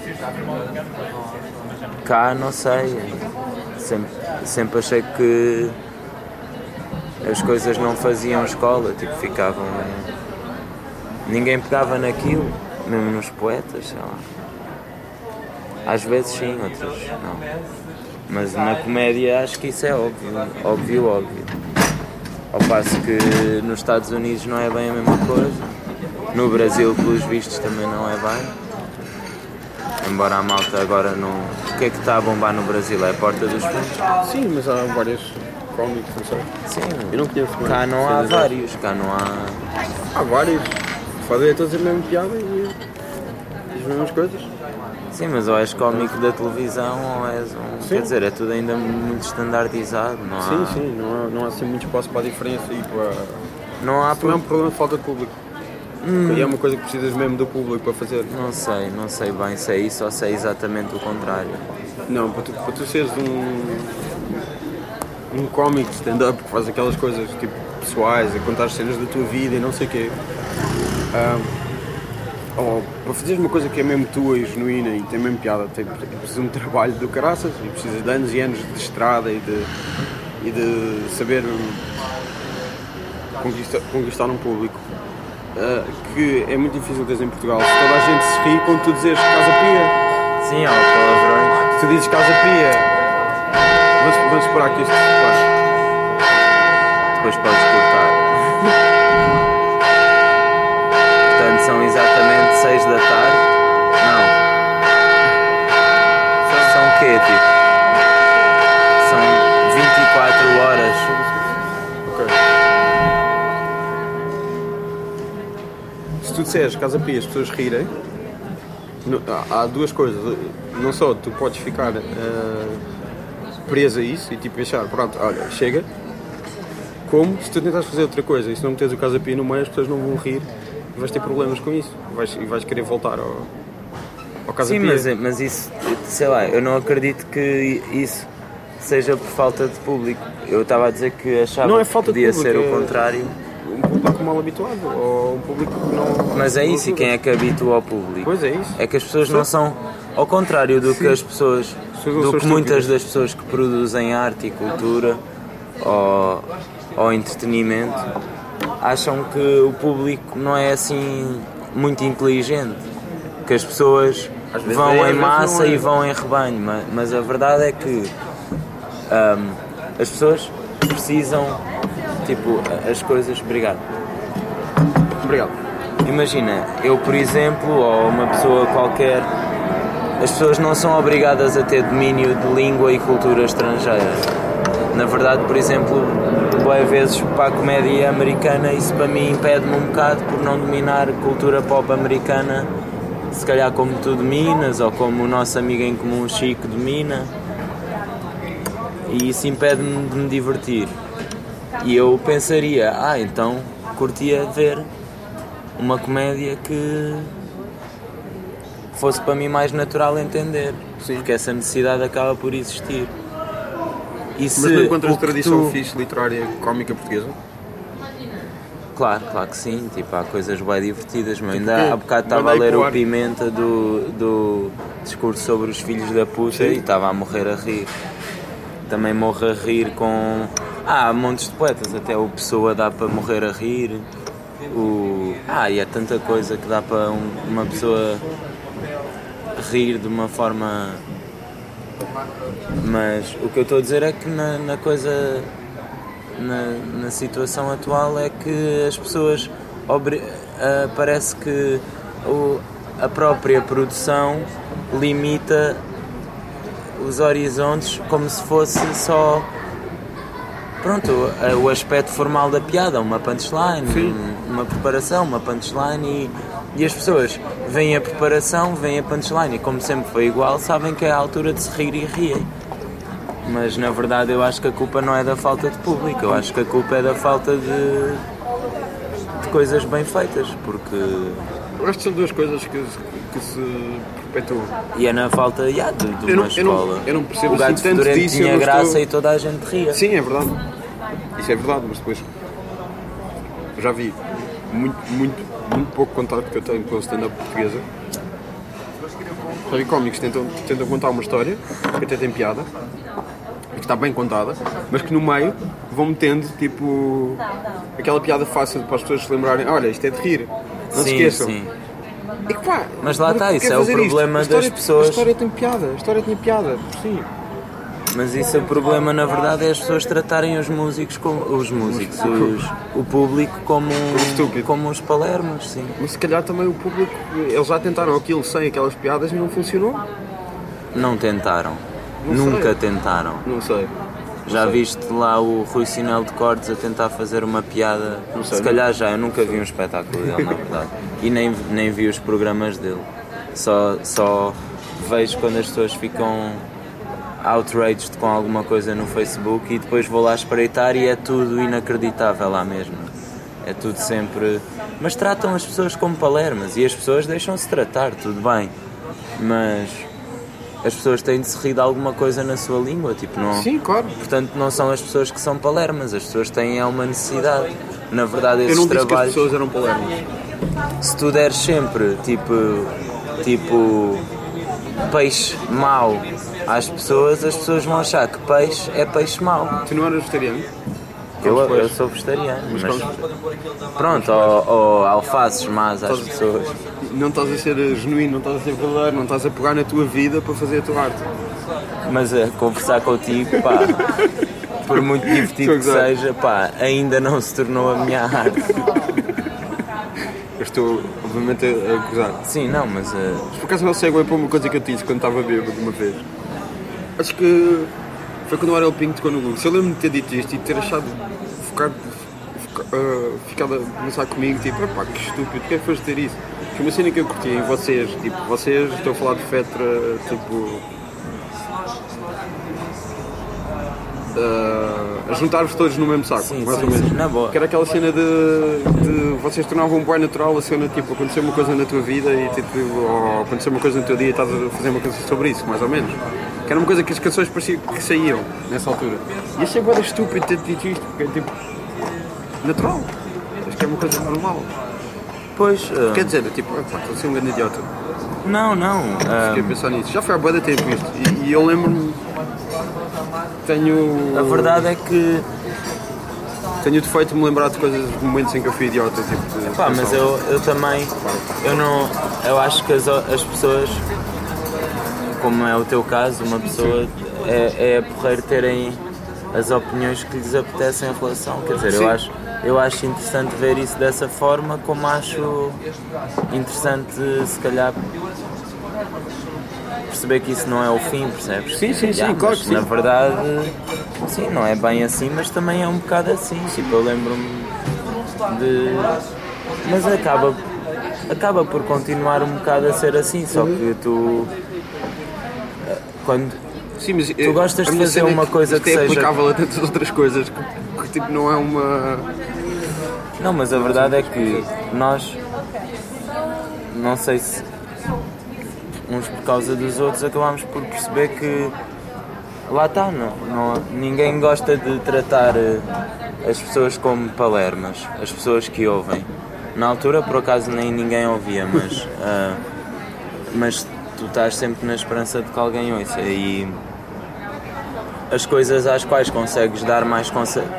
cá não sei, sempre achei que as coisas não faziam escola, tipo ficavam... Ninguém pegava naquilo, mesmo nos poetas, sei lá. Às vezes sim, outras não. Mas na comédia acho que isso é óbvio. Ao passo que nos Estados Unidos não é bem a mesma coisa. No Brasil, pelos vistos, também não é bem. Embora a malta agora não... O que é que está a bombar no Brasil? É a Porta dos Fundos? Sim, mas há vários cómicos, não sei. Sim, Eu não conheço mais. cá não há cenas vários, cá não há... Há vários. Fazem todos a mesma piada e as mesmas coisas. Sim, mas ou és cómico da televisão ou és um... Sim. Quer dizer, é tudo ainda muito standardizado, não há... Sim, não há assim muito espaço para a diferença e para... Não há... Também é um problema de falta de público. E é uma coisa que precisas mesmo do público para fazer. Não sei bem se é isso ou se é exatamente o contrário. Não, para tu seres um cómico de stand-up que faz aquelas coisas tipo pessoais, a contar cenas da tua vida e não sei o quê, para fazeres uma coisa que é mesmo tua e genuína e tem mesmo piada, precisas de um trabalho do caraças e precisas de anos e anos de estrada e de saber conquistar um público que é muito difícil teres em Portugal. Se toda a gente se ri quando tu dizes Casa Pia. Sim, há palavrões. Se tu dizes Casa Pia, vamos esperar que isto se faz. Depois podes cortar. Portanto, são exatamente 6 da tarde. Não. São o quê, tipo? São 24 horas. Ok. Se tu disseres Casa Pia, as pessoas rirem, há duas coisas. Não só tu podes ficar presa a isso e tipo achar, pronto, olha, chega. Como se tu tentares fazer outra coisa e se não meteres o Casa Pia no meio, as pessoas não vão rir e vais ter problemas com isso e vais querer voltar ao Casa Pia. Sim, mas isso, sei lá, eu não acredito que isso seja por falta de público. Eu estava a dizer que achava não é que falta podia de público, ser o contrário. Um público mal habituado ou um público que não... Mas é isso, e quem é que habitua ao público? Pois é isso. É que as pessoas não são, ao contrário do que as pessoas, do que muitas das pessoas que produzem arte e cultura ou entretenimento acham que o público não é assim muito inteligente, que as pessoas vão em massa e vão em rebanho, mas a verdade é que as pessoas precisam, tipo, as coisas... Obrigado. Imagina, eu por exemplo, ou uma pessoa qualquer, as pessoas não são obrigadas a ter domínio de língua e cultura estrangeira. Na verdade, por exemplo, boas vezes para a comédia americana isso para mim impede-me um bocado por não dominar cultura pop americana, se calhar como tu dominas ou como o nosso amigo em comum Chico domina, e isso impede-me de me divertir. E eu pensaria, então curtia ver uma comédia que fosse para mim mais natural entender. Sim. Porque essa necessidade acaba por existir. E mas não encontras tradição fixe literária cómica portuguesa? Claro que sim, tipo, há coisas bem divertidas, mas ainda há bocado estava a ler o Pimenta do discurso sobre os filhos da puta. Sim. E estava a morrer a rir. Também morro a rir com... há montes de poetas, até o Pessoa dá para morrer a rir. E há tanta coisa que dá para uma pessoa rir de uma forma... Mas o que eu estou a dizer é que na coisa, na situação atual é que as pessoas parece que a própria produção limita os horizontes como se fosse só o aspecto formal da piada, uma punchline. Sim. Uma preparação, uma punchline e as pessoas veem a preparação, veem a punchline e como sempre foi igual, sabem que é a altura de se rir e riem. Mas na verdade eu acho que a culpa não é da falta de público, eu acho que a culpa é da falta de coisas bem feitas, porque... Eu acho que são duas coisas que se perpetuam. E é na falta de uma escola. Eu não percebo o Gato assim tanto disso. Tinha graça e toda a gente ria. Sim, é verdade. Isso é verdade, mas depois eu já vi muito pouco contato que eu tenho com a stand-up portuguesa. Já vi cómicos que tentam contar uma história que até tem piada e que está bem contada, mas que no meio vão metendo tipo aquela piada fácil para as pessoas se lembrarem, olha, isto é de rir, não se esqueçam. Sim. E, mas lá está, isso é o problema das pessoas. A história tem piada, a história tinha piada por si. Mas isso é o problema, na verdade, é as pessoas tratarem o público como os palermos, sim. Mas se calhar também o público, eles já tentaram aquilo sem aquelas piadas e não funcionou? Não tentaram. Nunca tentaram. Não sei. Já viste lá o Rui Sinel de Cortes a tentar fazer uma piada? Não sei, se calhar já, eu nunca vi um espetáculo dele, na verdade. E nem vi os programas dele. Só vejo quando as pessoas ficam outraged com alguma coisa no Facebook e depois vou lá espreitar e é tudo inacreditável lá mesmo. É tudo sempre... Mas tratam as pessoas como palermas e as pessoas deixam-se tratar, tudo bem. Mas as pessoas têm de se rir de alguma coisa na sua língua, tipo, não... Sim, claro. Portanto, não são as pessoas que são palermas, as pessoas têm uma necessidade. Na verdade, esses trabalhos... Eu não disse que as pessoas eram palermas. se tu deres sempre tipo peixe mau às pessoas, as pessoas vão achar que peixe é peixe mau. Tu não eras vegetariano? Eu sou vegetariano, mas pronto, ou alfaces más às pessoas. Não estás a ser genuíno, não estás a ser verdadeiro, não estás a pegar na tua vida para fazer a tua arte. Mas a conversar contigo, pá, por muito divertido que seja, pá, ainda não se tornou a minha arte. Eu estou, obviamente, a gozar. Sim, não, mas por acaso não sei, para uma coisa que eu te disse quando estava bêbado uma vez. Acho que foi quando o Ariel Pinto tocou no Lucas. Eu lembro-me de ter dito isto e de ter achado ficado a pensar comigo, tipo, pá, que estúpido, que é que foste ter isso? Foi uma cena que eu curti em vocês, tipo, vocês, estou a falar de Fetra, tipo, a juntar-vos todos no mesmo saco, sim, mais sim, ou menos. Sim, na boa. Que era aquela cena de vocês tornavam bem natural a cena, tipo, acontecer uma coisa na tua vida e tipo, ou acontecer uma coisa no teu dia e estás a fazer uma canção sobre isso, mais ou menos. Que era uma coisa que as canções pareciam que saíam nessa altura. E achei bem estúpido ter dito isto, porque é tipo natural. Acho que é uma coisa normal. Pois. Quer dizer, tipo, pá, estou a ser um grande idiota. Não. Fiquei a pensar nisso. Já foi há bué de tempo isto. E eu lembro-me. A verdade é que. Tenho defeito de me lembrar de coisas, de momentos em que eu fui idiota. Tipo, pá, mas eu também. Eu não. Eu acho que as pessoas. Como é o teu caso, uma pessoa é porreiro terem as opiniões que lhes apetecem em relação, quer dizer, eu acho interessante ver isso dessa forma, como acho interessante se calhar perceber que isso não é o fim, percebes? Sim, claro que sim. Na verdade, sim, não é bem assim, mas também é um bocado assim, tipo, eu lembro-me de... Mas acaba por continuar um bocado a ser assim, só que tu... Quando sim, mas tu gostas de fazer uma coisa que é seja... aplicável a tantas outras coisas que tipo não é uma... Não, mas a verdade é que nós, não sei se uns por causa dos outros, acabamos por perceber que lá está, ninguém gosta de tratar as pessoas como palermas, as pessoas que ouvem. Na altura, por acaso, nem ninguém ouvia, mas tu estás sempre na esperança de que alguém ouça, e as coisas às quais consegues dar mais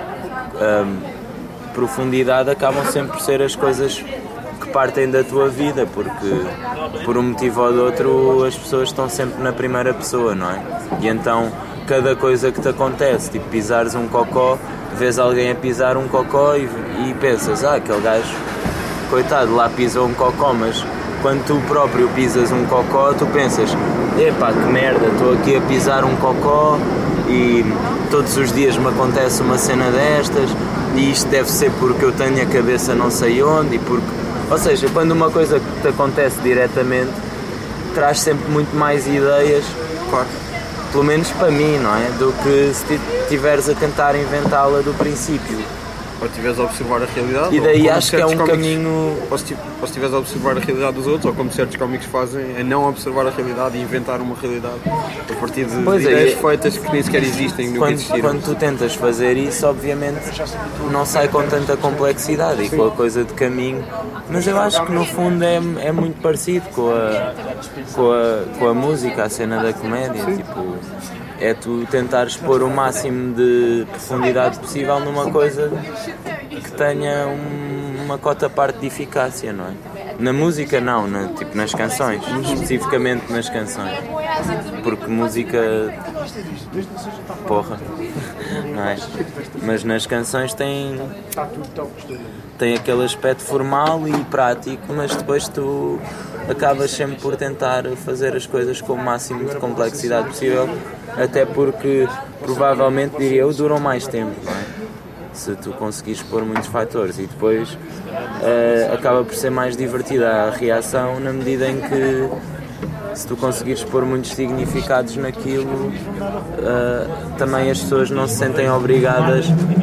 profundidade acabam sempre por ser as coisas que partem da tua vida, porque por um motivo ou de outro as pessoas estão sempre na primeira pessoa, não é? E então cada coisa que te acontece, tipo pisares um cocó, vês alguém a pisar um cocó e pensas, aquele gajo, coitado, lá pisou um cocó, mas quando tu próprio pisas um cocó, tu pensas, epá, que merda, estou aqui a pisar um cocó e todos os dias me acontece uma cena destas e isto deve ser porque eu tenho a cabeça não sei onde, e porque... Ou seja, quando uma coisa te acontece diretamente, traz sempre muito mais ideias, claro, pelo menos para mim, não é? Do que se estiveres a tentar inventá-la do princípio. Ou estiveres a observar a realidade, e daí acho que é um caminho... Ou se estiveres a observar a realidade dos outros, ou como certos cómicos fazem, é não observar a realidade e inventar uma realidade a partir de ideias feitas que nem sequer existem, nunca existiram. Quando tu tentas fazer isso, obviamente não sai com tanta complexidade e com a coisa de caminho, mas eu acho que no fundo é muito parecido com a música, a cena da comédia, tipo... É tu tentares pôr o máximo de profundidade possível numa coisa que tenha uma cota parte de eficácia, não é? Na música não, tipo nas canções, especificamente nas canções. Porque música... porra, não é? Mas nas canções tem aquele aspecto formal e prático, mas depois tu acabas sempre por tentar fazer as coisas com o máximo de complexidade possível, até porque provavelmente, diria eu, duram mais tempo, não é? Se tu conseguires pôr muitos fatores, e depois acaba por ser mais divertida a reação na medida em que, se tu conseguires pôr muitos significados naquilo, também as pessoas não se sentem obrigadas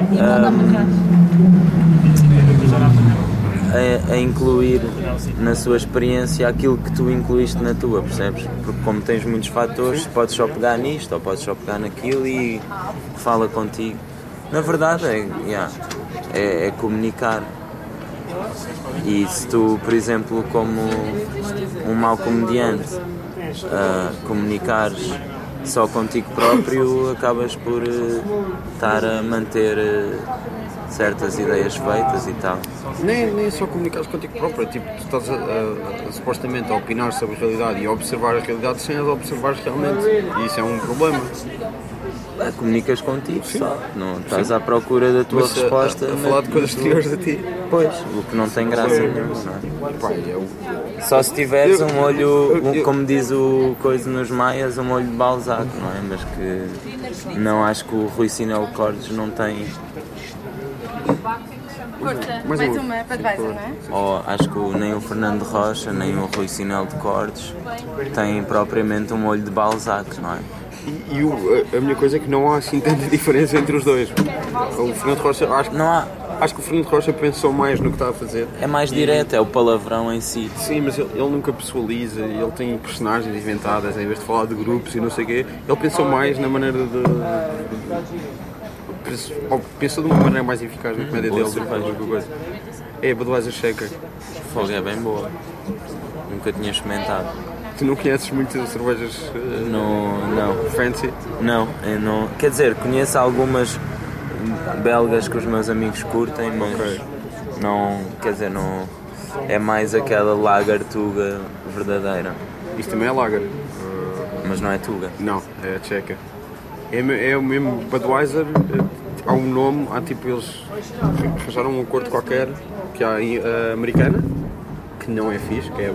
a incluir na sua experiência aquilo que tu incluíste na tua, percebes? Porque como tens muitos fatores, podes só pegar nisto ou podes só pegar naquilo e fala contigo. Na verdade é comunicar. E se tu, por exemplo, como um mau comediante, comunicares só contigo próprio, acabas por estar a manter certas ideias feitas e tal. Nem só comunicares contigo próprio, tipo, tu estás supostamente a opinar sobre a realidade e a observar a realidade sem as observares realmente, e isso é um problema. Comunicas contigo, só. Não estás à procura da tua resposta. A falar de coisas exteriores a ti. Pois, o que não tem graça nenhuma, não é? Só se tiveres um olho, como diz o coisa nos Maias, um olho de Balzac, não é? Mas que não acho que o Rui Sinel Cortes não tem. Mais uma Budweiser, não é? Ou acho que nem o Fernando Rocha, nem o Rui Sinel de Cortes têm propriamente um olho de Balzac, não é? A minha coisa é que não há assim tanta diferença entre os dois. O Fernando Rocha, acho que o Fernando Rocha pensou mais no que está a fazer. É mais direto, é o palavrão em si. Sim, mas ele nunca pessoaliza, ele tem personagens inventadas, em vez de falar de grupos e não sei o quê, ele pensou mais na maneira de pensou de uma maneira mais eficaz na comédia dele. É a Budweiser Shaker. Fogo, é bem boa. Nunca tinha experimentado. Tu não conheces muito cervejas não. fancy? Não, eu não. Quer dizer, conheço algumas belgas que os meus amigos curtem, mas não. Quer dizer, não. É mais aquela lager tuga verdadeira. Isto também é lager. Mas não é tuga? Não, é tcheca. É o mesmo Budweiser, há um nome, tipo, eles arranjaram um acordo qualquer que há a americana, que não é fixe, que é.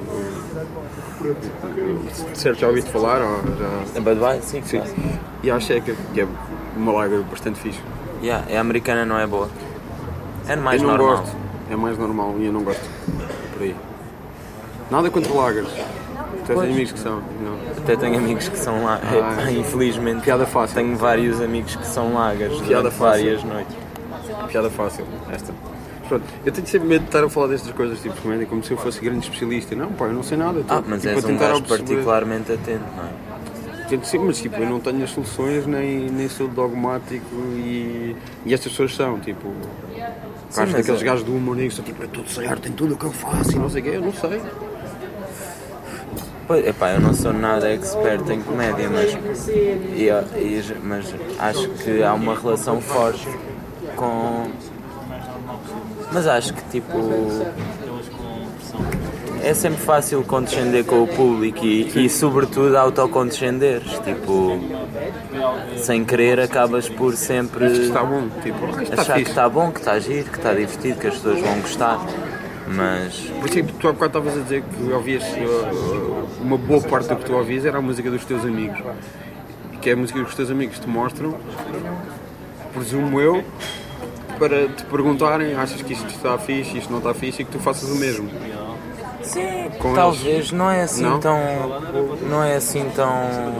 Certo, já ouvi-te falar? Ou já... A Budweiser, sim. E a checa, que é uma lager bastante fixe. A americana não é boa. É mais eu não normal. Gosto. É mais normal e eu não gosto. Por aí. Nada contra lagers. Até tenho amigos que são. Não. Até tenho amigos que são lá. Infelizmente. Piada fácil. Tenho vários amigos que são lagers durante várias noites. Piada fácil, esta. Pronto, eu tenho sempre medo de estar a falar destas coisas, tipo de comédia, como se eu fosse grande especialista. Não, pá, eu não sei nada. Mas és um gajo particularmente atento, não é? Tento sim, mas tipo, eu não tenho as soluções, nem sou dogmático e estas pessoas são, tipo... Acho daqueles gajos do humor que são tipo, é tudo certo, tem tudo o que eu faço e não sei o quê, eu não sei. Pois, eu não sou nada expert em comédia, mas acho que há uma relação forte com... Mas acho que tipo... É sempre fácil condescender com o público e sobretudo autocondescenderes, tipo... Sem querer acabas por sempre... Acho que está bom, tipo... Achar que está bom, que está giro, que está divertido, que as pessoas vão gostar. Mas... Por exemplo, tu há bocado estavas a dizer que ouvias... Uma boa parte do que tu ouvias era a música dos teus amigos. Que é a música que os teus amigos te mostram, presumo eu, para te perguntarem, achas que isto está fixe, isto não está fixe, e que tu faças o mesmo. Sim, talvez eles... não é assim tão... Não é assim tão...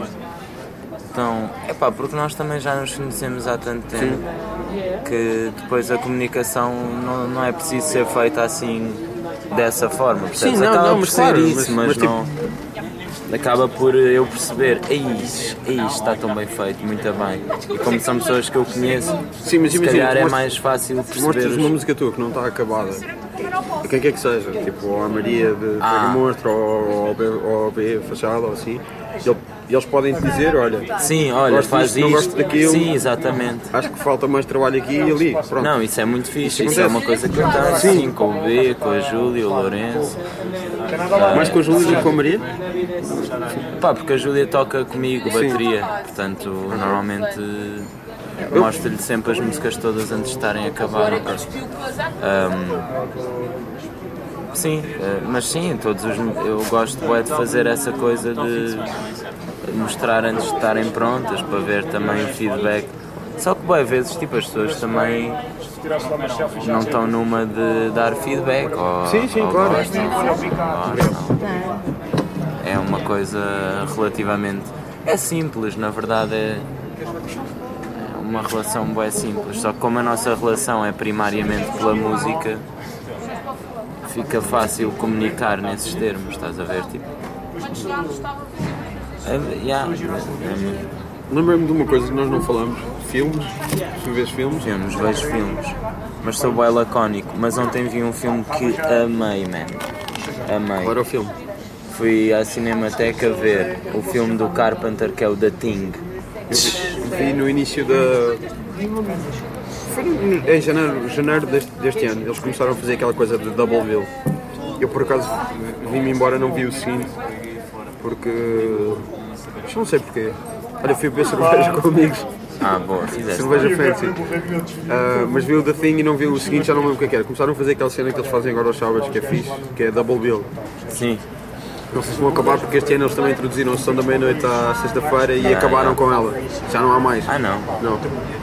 porque nós também já nos conhecemos há tanto tempo. Sim. Que depois a comunicação não é preciso ser feita assim, dessa forma. Percebes? Sim, acaba por ser claro, isso, mas não... Tipo... Acaba por eu perceber, isto está tão bem feito, muito bem. E como são pessoas que eu conheço, sim, mas se calhar é mais fácil perceber. Mostras uma música tua que não está acabada, quem quer que seja, tipo ou a Maria de Monstro ou a B Fachada ou assim, e eles podem te dizer, olha, sim, olha, faz isto, não gosto daquilo, sim, exatamente. Acho que falta mais trabalho aqui e ali. Pronto. Não, isso é muito fixe, isso é uma coisa que eu tenho, sim, com o B, com a Júlia, o Lourenço. Mais com a Júlia do que com a Maria? Porque a Júlia toca comigo bateria, portanto, normalmente mostro-lhe sempre as músicas todas antes de estarem a acabar. Sim, mas sim, eu gosto de fazer essa coisa de mostrar antes de estarem prontas, para ver também o feedback. Só que boas vezes tipo, as pessoas também não estão numa de dar feedback ou claro. Gostam. É uma coisa relativamente... É simples, na verdade é uma relação bem simples, só que como a nossa relação é primariamente pela música, fica fácil comunicar nesses termos, estás a ver, tipo... Lembra-me de uma coisa que nós não falamos, filmes, tu vês filmes? Vejo filmes. mas sou bué lacónico. Mas ontem vi um filme que amei, man. Amei. Qual era o filme? Fui à Cinemateca ver o filme do Carpenter, que é o The Thing. Vi no início da... Foi em janeiro deste ano. Eles começaram a fazer aquela coisa de double bill. Eu por acaso vim-me embora, não vi o seguinte, porque... não sei porquê. Olha, fui beber cerveja com amigos. Boa, fizeste. Cerveja fancy. Mas vi o The Thing e não vi o seguinte, já não lembro o que era. Começaram a fazer aquela cena que eles fazem agora aos sábados, que é fixe, que é double bill. Sim. Não sei se vão acabar, porque este ano eles também introduziram a sessão da meia-noite à sexta-feira e acabaram com ela. Já não há mais. Não? Não.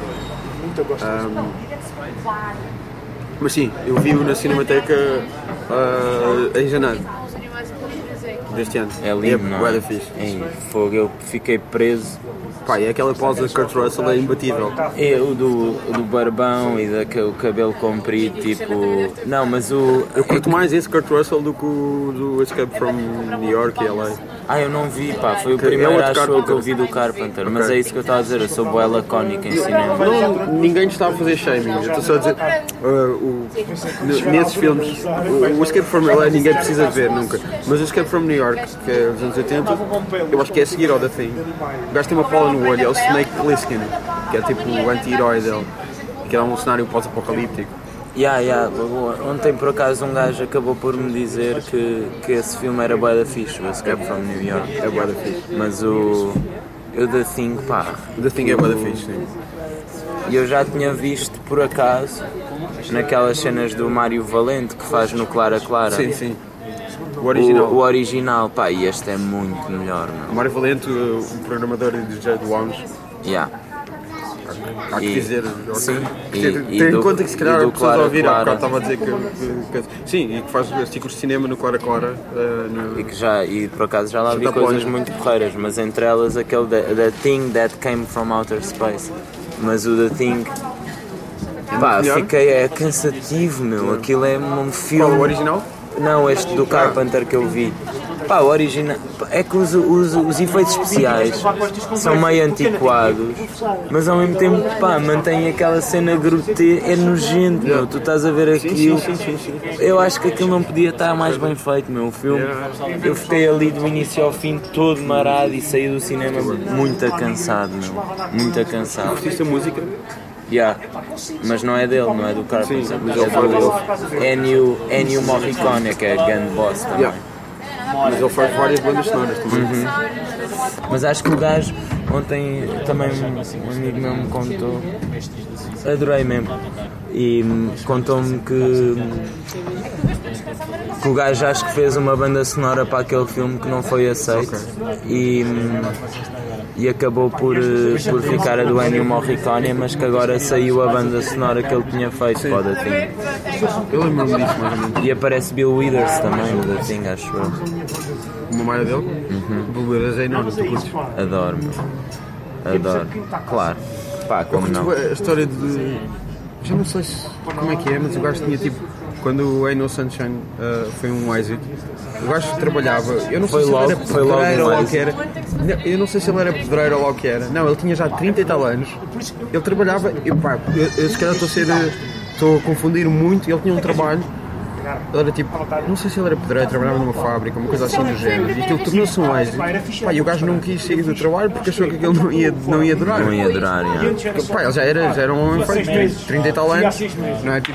Mas sim, eu vi-o na Cinemateca em janeiro deste ano. É lindo, não é? Fixe. Fogo, eu fiquei preso. Pá, e aquela pausa de Kurt Russell é imbatível. É o do barbão e o cabelo comprido, tipo... Não, mas o... Eu curto mais esse Kurt Russell do que o do Escape from New York e LA. Eu não vi, pá, foi o primeiro acho que eu vi do Carpenter, okay. Mas é isso que eu estava a dizer, eu sou bué lacónico em cinema. Ninguém está a fazer shaming, eu estou só a dizer, nesses filmes, o Escape from LA ninguém precisa ver nunca, mas o Escape from New York, que é dos anos 80, eu acho que é a seguir ao The Thing. O gajo tem uma bola no olho, é o Snake Plissken, que é tipo o anti-herói dele, que é um cenário pós-apocalíptico. Ontem por acaso um gajo acabou por me dizer que esse filme era bué da fixe, o Escape from New York. É bué da fixe. Mas o The Thing, pá... O The Thing é bué da fixe, sim. E eu já tinha visto por acaso naquelas cenas do Mário Valente que faz no Clara Clara. Sim. O original. O original, pá, e este é muito melhor, meu. O Mário Valente, o programador e DJ do Lounge. Há que dizer, sim, ter em conta que se calhar as pessoas a ouvir há bocado estava a dizer que sim, e que faz ciclos de cinema no Clara Clara e por acaso já lá vi coisas muito porreiras, mas entre elas aquele The Thing That Came From Outer Space, mas o The Thing pá, fiquei cansativo, meu, aquilo é um filme. Qual, o original? Não, este do Carpenter que eu vi. Pá, o original... É que os efeitos especiais são meio antiquados, mas ao mesmo tempo, pá, mantém aquela cena grotesca, é nojento, meu. Tu estás a ver aquilo. Sim. Eu acho que aquilo não podia estar mais bem feito, meu. O filme, eu fiquei ali do início ao fim todo marado e saí do cinema muito cansado, meu. Muito cansado. Curtiste a música? Mas não é dele, não é do Carpenter, mas é do Ennio Morricone, que é Gun Boss também. Mas ele faz várias bandas sonoras também. Mas acho que o gajo, ontem também um amigo meu me contou, adorei mesmo, e contou-me que o gajo acho que fez uma banda sonora para aquele filme que não foi aceito, e acabou por ficar a do Ennio Morricone, mas que agora saiu a banda sonora que ele tinha feito para o The Thing. Eu lembro-me disso mais ou menos. E aparece Bill Withers também no The Thing, acho eu. Uma malha dele? Bill Withers é enorme, tu curtes? Adoro, meu. Adoro. Claro. Pá, como não. A história de... Já não sei como é que é, mas o gajo tinha tipo... Quando o Ain't No Sunshine foi um êxito, o gajo trabalhava, eu não sei se ele era pedreiro ou o que era, eu não sei se ele era pedreiro ou o que era, não, ele tinha já 30 e tal anos, ele trabalhava, eu se calhar estou a confundir muito, ele tinha um trabalho, ele era tipo, não sei se ele era pedreiro, trabalhava numa fábrica, uma coisa assim do género, e aquilo tornou-se um êxito, pá, e o gajo não quis sair do trabalho porque achou que aquilo não ia durar. Não ia durar, porque, pá, ele já era um homem feito, 30 e tal anos, não é tipo...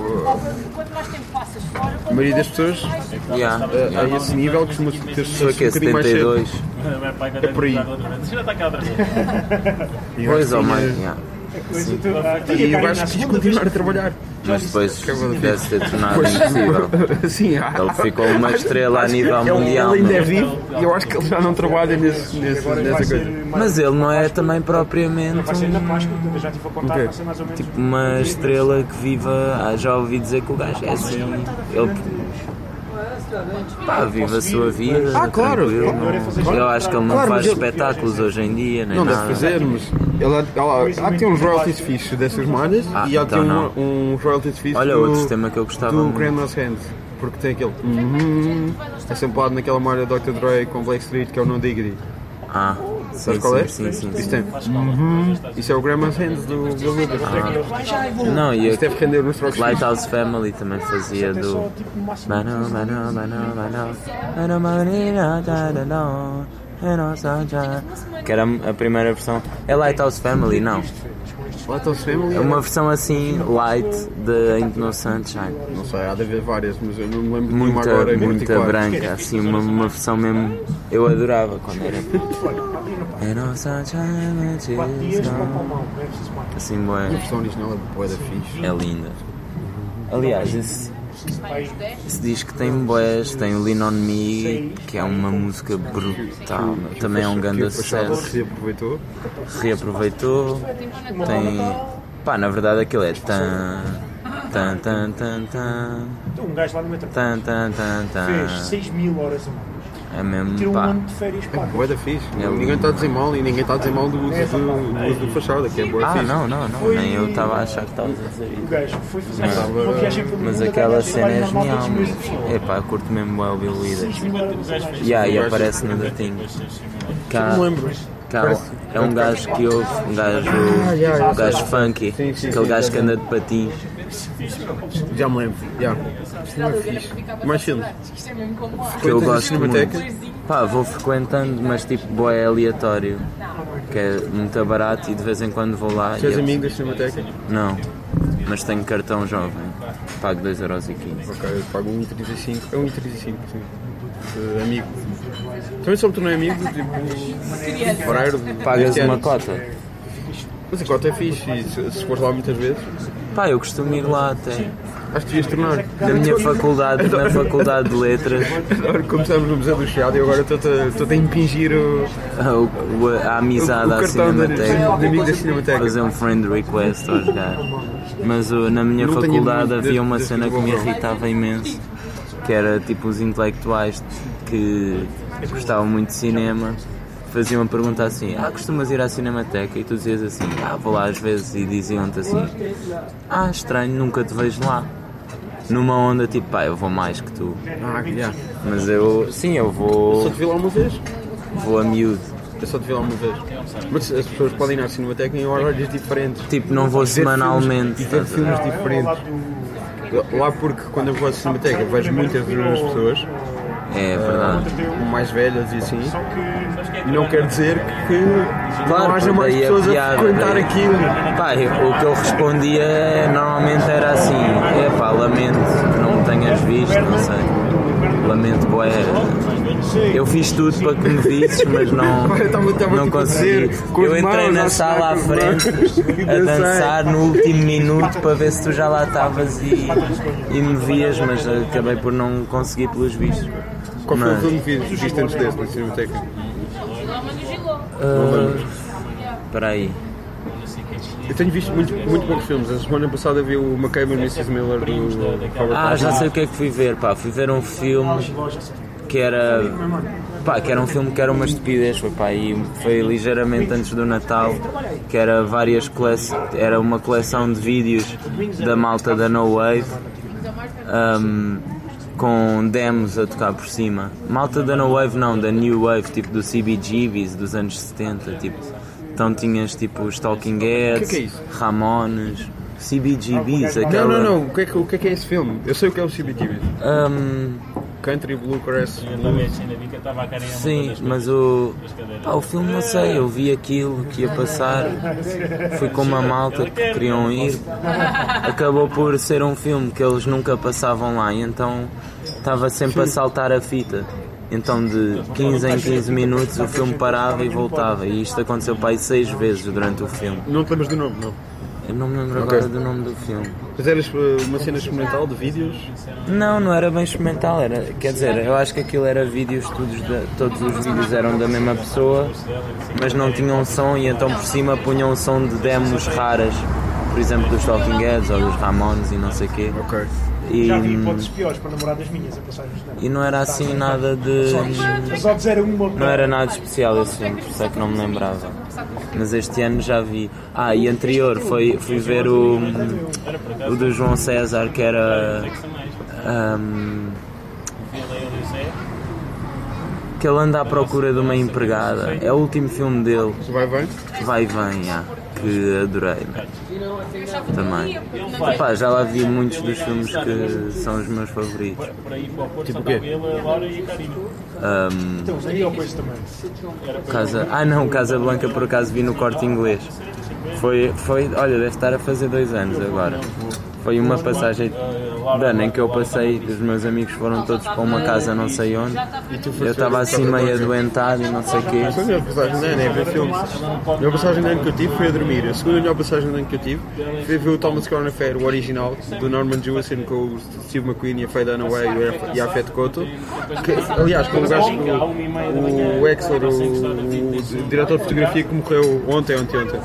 A maioria das pessoas a esse nível costuma ter sucesso um bocadinho mais cedo. É por aí. Pois, ou mais. E o gajo quis continuar a trabalhar. Mas depois deve ter tornado impossível. Sim, ele ficou uma estrela a nível mundial. Ele ainda é vivo e eu acho que ele já não trabalha nessa coisa. Mas ele não é também propriamente tipo uma estrela que viva. Já ouvi dizer que o gajo é assim. Ele vive a sua vida. Claro. Eu acho que ele não faz espetáculos hoje em dia, nem não nada. deve fazer, mas há que ter uns royalties fixos dessas malhas e há que ter uns royalties fixos. Olha, outro tema que eu gostava do muito. Grandma's Hands, porque tem aquele é samplado naquela malha Dr. Dre com Black Street, que é o No Diggity. Sabes qual é? Sim. Isso tem. Isso é o Grandma's Hands do Lucas. Não, e isso deve render nos trocos. Lighthouse Family também fazia do... Que era a primeira versão. É Lighthouse Family, não? Lighthouse Family? É uma versão assim, light, de Ain't No Sunshine. Não sei, há de haver várias, mas eu não me lembro de nenhuma agora. Muita branca, assim, uma versão mesmo... Eu adorava quando era... Ain't no sunshine, assim, boa. A versão original é boa da fixe. É linda. Aliás, esse disco tem boas, tem o Lean On Me, que é uma música brutal, também é um grande sucesso. Reaproveitou. Tem... Pá, na verdade aquilo é tan. Um gajo lá no metrô fez 6.000 horas a mais. É mesmo, tirou pá. Um ano de férias, pá. É boa da fixe. Ninguém está a dizer mal e ninguém está a dizer mal do uso do fachada, que é boa fixe. Não, nem eu estava a achar que estavas a dizer isso. O gajo foi fazer uma viagem para Mas aquela cena é genial, epá, eu curto mesmo o Bill Withers. E aparece no The Thing. Não lembro. É um gajo que ouve, um gajo funky, aquele gajo que anda de patins. Já me lembro, Isto não é fixe. Mais filmes. Que eu gosto muito. Pá, vou frequentando, mas tipo, boé é aleatório. Que é muito barato e de vez em quando vou lá. Tu és amigo da Cinemateca? Não, mas tenho cartão jovem. Pago 2,15€. Ok, eu pago 1,35€. É 1,35€, sim. Amigo. Também só que tu não é amigo, tipo, horário. Pagas uma cota? Mas a cota é fixe e se fores lá muitas vezes. Pá, eu costumo ir lá até. Acho que devias tornar. Na minha faculdade, na faculdade de letras. Agora começamos no Museu do Chiado e agora estou a impingir a amizade à Cinemateca. Fazer um friend request aos gajos. Mas na minha faculdade havia uma cena que me irritava imenso, que era tipo os intelectuais que gostavam muito de cinema. Faziam uma pergunta assim, costumas ir à Cinemateca? E tu dizias assim, vou lá às vezes, e diziam-te assim, estranho, nunca te vejo lá. Numa onda tipo, eu vou mais que tu. Mas eu vou... Eu só te vi lá uma vez. Vou a miúdo. Eu só te vi lá uma vez. Mas as pessoas podem ir à Cinemateca em horários diferentes. Tipo, não vou semanalmente. E ver filmes diferentes. Lá porque quando eu vou à Cinemateca vejo muitas pessoas. É verdade. Mais velhas e assim. E não quer dizer que claro, não haja mais pessoas a frequentar aquilo. Pá, o que eu respondia normalmente era assim: lamento que não me tenhas visto, não sei. Lamento, boé. Eu fiz tudo para que me visses, mas não consegui. Eu entrei na sala à frente a dançar no último minuto para ver se tu já lá estavas e me vias, mas acabei por não conseguir pelos vistos. Qual foi o filme que viste antes desse na Cinemateca? Espera aí. Eu tenho visto muito poucos filmes. A semana passada vi o McCabe e Mrs. Miller do Robert já sei o que é que fui ver. Fui ver um filme que era um filme que era uma estupidez. Foi ligeiramente antes do Natal, que era era uma coleção de vídeos da malta da No Wave. Com demos a tocar por cima. Malta da No Wave não, da New Wave, tipo do CBGBs dos anos 70, tipo. Então tinhas tipo os Talking Heads, que é isso? Ramones, CBGBs, aquela... Não, o que é esse filme? Eu sei o que é o CBGBs. Country Bluegrass. Sim, mas o filme não sei, eu vi aquilo que ia passar, fui com uma malta que queriam ir, acabou por ser um filme que eles nunca passavam lá, e então estava sempre a saltar a fita. Então de 15 em 15 minutos o filme parava e voltava, e isto aconteceu para aí 6 vezes durante o filme. Não te lembras do nome, não? Eu não me lembro agora do nome do filme. Mas eras uma cena experimental de vídeos? Não era bem experimental, quer dizer, eu acho que aquilo era vídeos, todos os vídeos eram da mesma pessoa, mas não tinham som, e então por cima punham um som de demos raras, por exemplo dos Talking Heads ou dos Ramones e não sei o quê. Ok. E, já vi hipóteses piores para namoradas minhas a passar nos demos. E não era assim nada de... As odds eram uma... Não era nada especial esse filme, por isso é que não me lembrava. Mas este ano já vi. E anterior fui ver o do João César, que era que ele anda à procura de uma empregada. É o último filme dele. Vai e vem, que adorei, também. Pá, já lá vi muitos dos filmes que são os meus favoritos. Tipo o quê? Casa Blanca por acaso vi no Corte Inglês. Olha, deve estar a fazer 2 anos agora. Foi uma passagem de ano em que eu passei, os meus amigos foram todos para uma casa não sei onde, eu estava assim meio adoentado e não sei o quê. A melhor passagem de ano é ver filmes. A melhor passagem de ano que eu tive foi a dormir. A segunda melhor passagem de ano que eu tive foi ver o Thomas Crown Affair, o original, do Norman Jewison, com o Steve McQueen e a Faye Dunaway e a Yafet Koto. Aliás, com o gajo, o Exler, o diretor de fotografia que morreu ontem.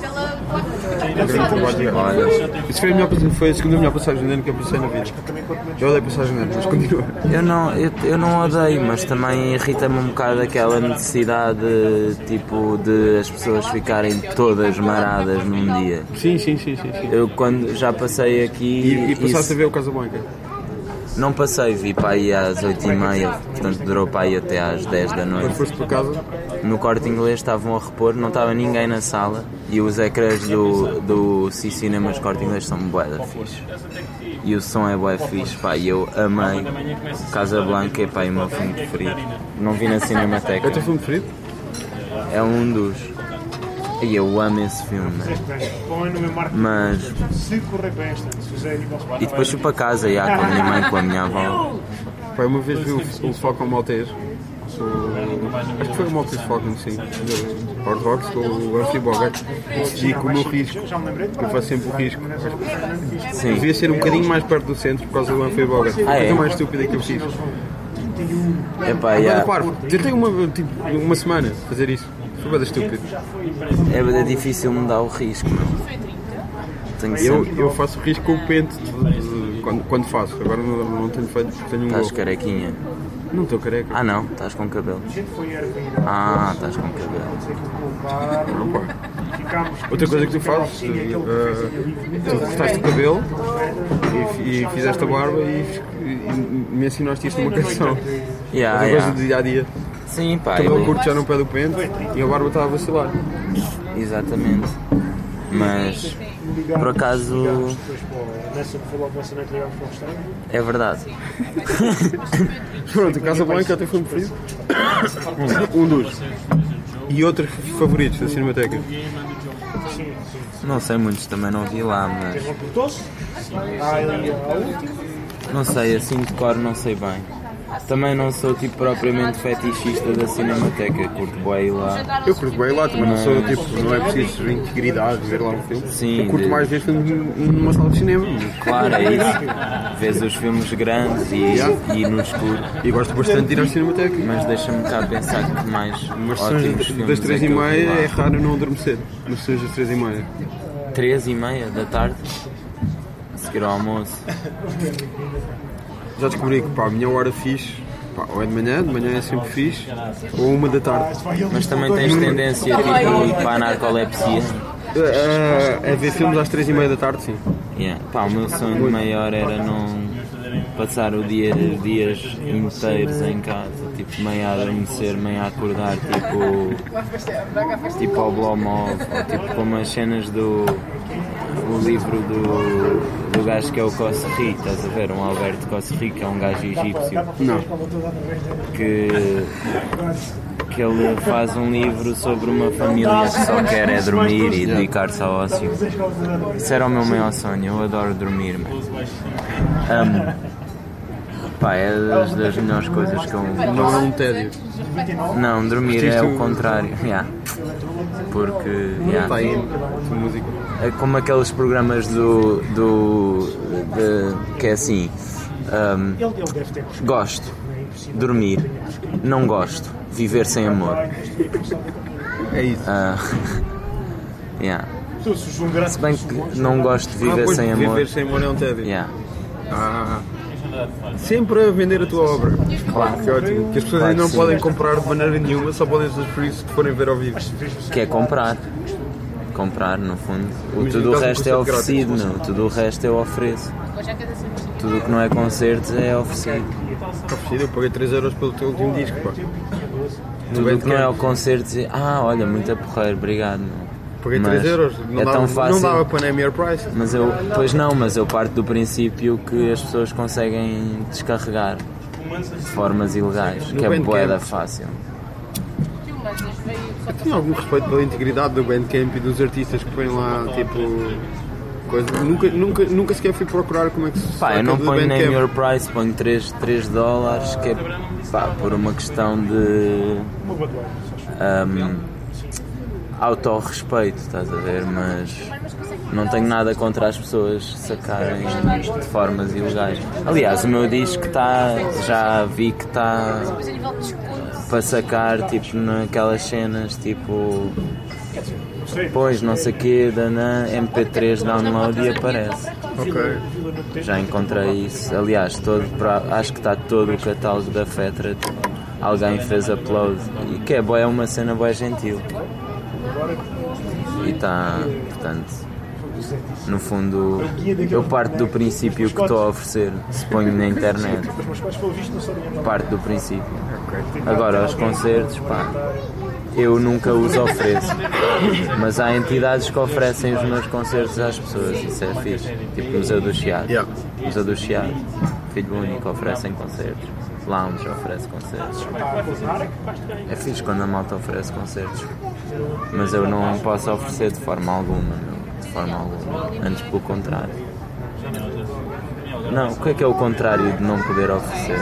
Isso foi a segunda melhor passagem de ano que eu passei na vida. Eu odeio passagem de ano, mas continua. Eu não odeio, mas também irrita-me um bocado aquela necessidade de as pessoas ficarem todas maradas num dia. Sim. Eu quando já passei aqui... E passaste a ver o Casablanca? Não passei, vi para aí às 8h30, portanto durou para aí até às 10 da noite. Quando foste para casa? No Corte Inglês estavam a repor, não estava ninguém na sala e os ecrãs do Cinemas Corte Inglês são bué da fixe. E o som é bué fixe, pá, e eu amei Casablanca, é pá, o meu filme preferido. Não vi na Cinemateca. É o teu filme preferido? É um dos. E eu amo esse filme, mas... E depois fui para casa, com a minha mãe, com a minha avó. Pai, uma vez vi o Falcon Maltese. Acho que foi o Maltese Falcon, sim. Hard Rocks, com o Humphrey Bogart. E decidi com o meu risco. Eu faço sempre o risco. Sim. Devia ser um bocadinho mais perto do centro por causa do Humphrey Bogart. Foi a coisa mais estúpida que eu fiz. Tentei uma semana fazer isso. Foi bem estúpido. É difícil mudar o risco, não? Eu faço risco com o pente quando faço. Agora não tenho feito, tenho um Estás carequinha? Não estou careca. Ah não, estás com cabelo. Estás com cabelo. Não, pá. Outra coisa que tu fazes, tu cortaste o cabelo e fizeste a barba e me ensinaste isto numa canção. Outra coisa do dia a dia. Sim, pá. O cabelo curto já no pé do pente e a barba estava a vacilar. Exatamente. Mas, por acaso... É verdade. Pronto, Casablanca é o teu filme preferido? Um dos. E outros favoritos da Cinemateca? Não sei muitos, também não vi lá, mas... Não sei, assim de cor não sei bem. Também não sou tipo propriamente fetichista da Cinemateca, curto bem lá. Eu curto bem lá, também não sou tipo, não é preciso integridade ver lá um filme. Sim, eu curto mais ver filmes numa sala de cinema. Claro, é isso. Vês os filmes grandes e no escuro. E gosto bastante de ir à Cinemateca. Mas deixa-me cá pensar que mais ótimos filmes das 3h30 é raro não adormecer. Mas são das 3h30. 3h30 da tarde? A seguir ao almoço. Já descobri que a minha hora fixe, ou é de manhã é sempre fixe, ou 1 da tarde. Mas também tens tendência tipo para a narcolepsia? É ver filmes às 3h30 da tarde, sim. O meu sonho maior era não passar o dias inteiros em casa, tipo meio a adormecer, meio a acordar, tipo ao Blomov, ou tipo como as cenas do livro do gajo que é o Kosserri, estás a ver? Um Alberto Kosserri, que é um gajo egípcio. Não. Que ele faz um livro sobre uma família que só quer dormir e dedicar-se ao ócio. Isso era o meu maior sonho, eu adoro dormir, amo. É das melhores coisas que eu... Não é um tédio. Não, dormir é o contrário. Porque... É como aqueles programas que é assim... gosto, dormir, não gosto, viver sem amor. É isso. Se bem que não gosto de viver sem amor. Viver sem amor é um tédio. Sempre a vender a tua obra. Claro. Que é ótimo. Que as pessoas ainda não podem comprar de maneira nenhuma, só podem usufruir se forem ver ao vivo. Que é comprar. Comprar, no fundo. Tudo o resto é oferecido, não? Tudo o resto eu ofereço. Tudo o que não é concertos é oferecido. Oferecido, eu paguei 3€ pelo teu último disco, pá. Tudo que não é o concerto, dizer, olha, muito porreiro, obrigado. Paguei 3 euros, não, tão fácil, não dava para nem mere price. Mas eu parto do princípio que as pessoas conseguem descarregar de formas ilegais, que é bué fácil. Eu tenho algum respeito pela integridade do Bandcamp e dos artistas que põem lá, tipo... coisa. Nunca sequer fui procurar como é que se eu não ponho nem your price, ponho $3, que é por uma questão de autorrespeito, estás a ver, mas não tenho nada contra as pessoas sacarem de formas ilegais. Aliás, o meu disco já vi que está para sacar tipo naquelas cenas tipo pois não sei o que, MP3 download e aparece. Ok. Já encontrei isso. Aliás, acho que está todo o catálogo da Fetra. Alguém fez upload. E que é uma cena boa gentil. E está, portanto, no fundo, eu parto do princípio que estou a oferecer. Se ponho na internet, parto do princípio. Agora, aos concertos, eu nunca os ofereço, mas há entidades que oferecem os meus concertos às pessoas, isso é fixe, tipo o Museu do Chiado, Museu do Chiado, Filho Único oferecem concertos, Lounge oferece concertos, é fixe quando a malta oferece concertos, mas eu não posso oferecer de forma alguma, antes pelo contrário. Não, o que é o contrário de não poder oferecer?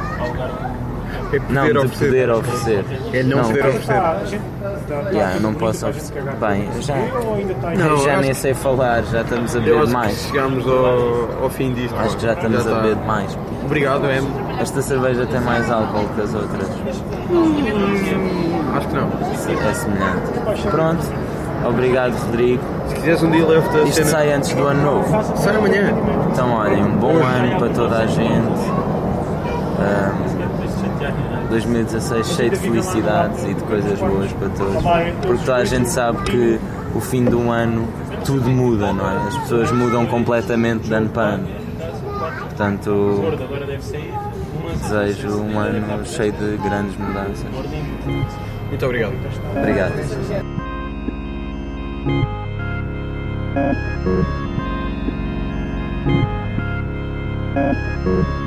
Não, de poder oferecer. É não poder oferecer. Eu não posso oferecer. Bem, já nem sei falar, já estamos a beber demais. Chegamos ao fim disto. Acho que já estamos a beber demais. Obrigado, Em. Esta cerveja tem mais álcool que as outras. Acho que não. É semelhante. Pronto. Obrigado, Rodrigo. Se quiseres um dia levo-te a Isto cena... sai antes do ano novo. Sai amanhã. Então, olhem, um bom ano para toda a gente. 2016 cheio de felicidades e de coisas boas para todos, porque toda a gente sabe que o fim de um ano tudo muda, não é? As pessoas mudam completamente de ano para ano, portanto desejo um ano cheio de grandes mudanças. Muito obrigado. Obrigado.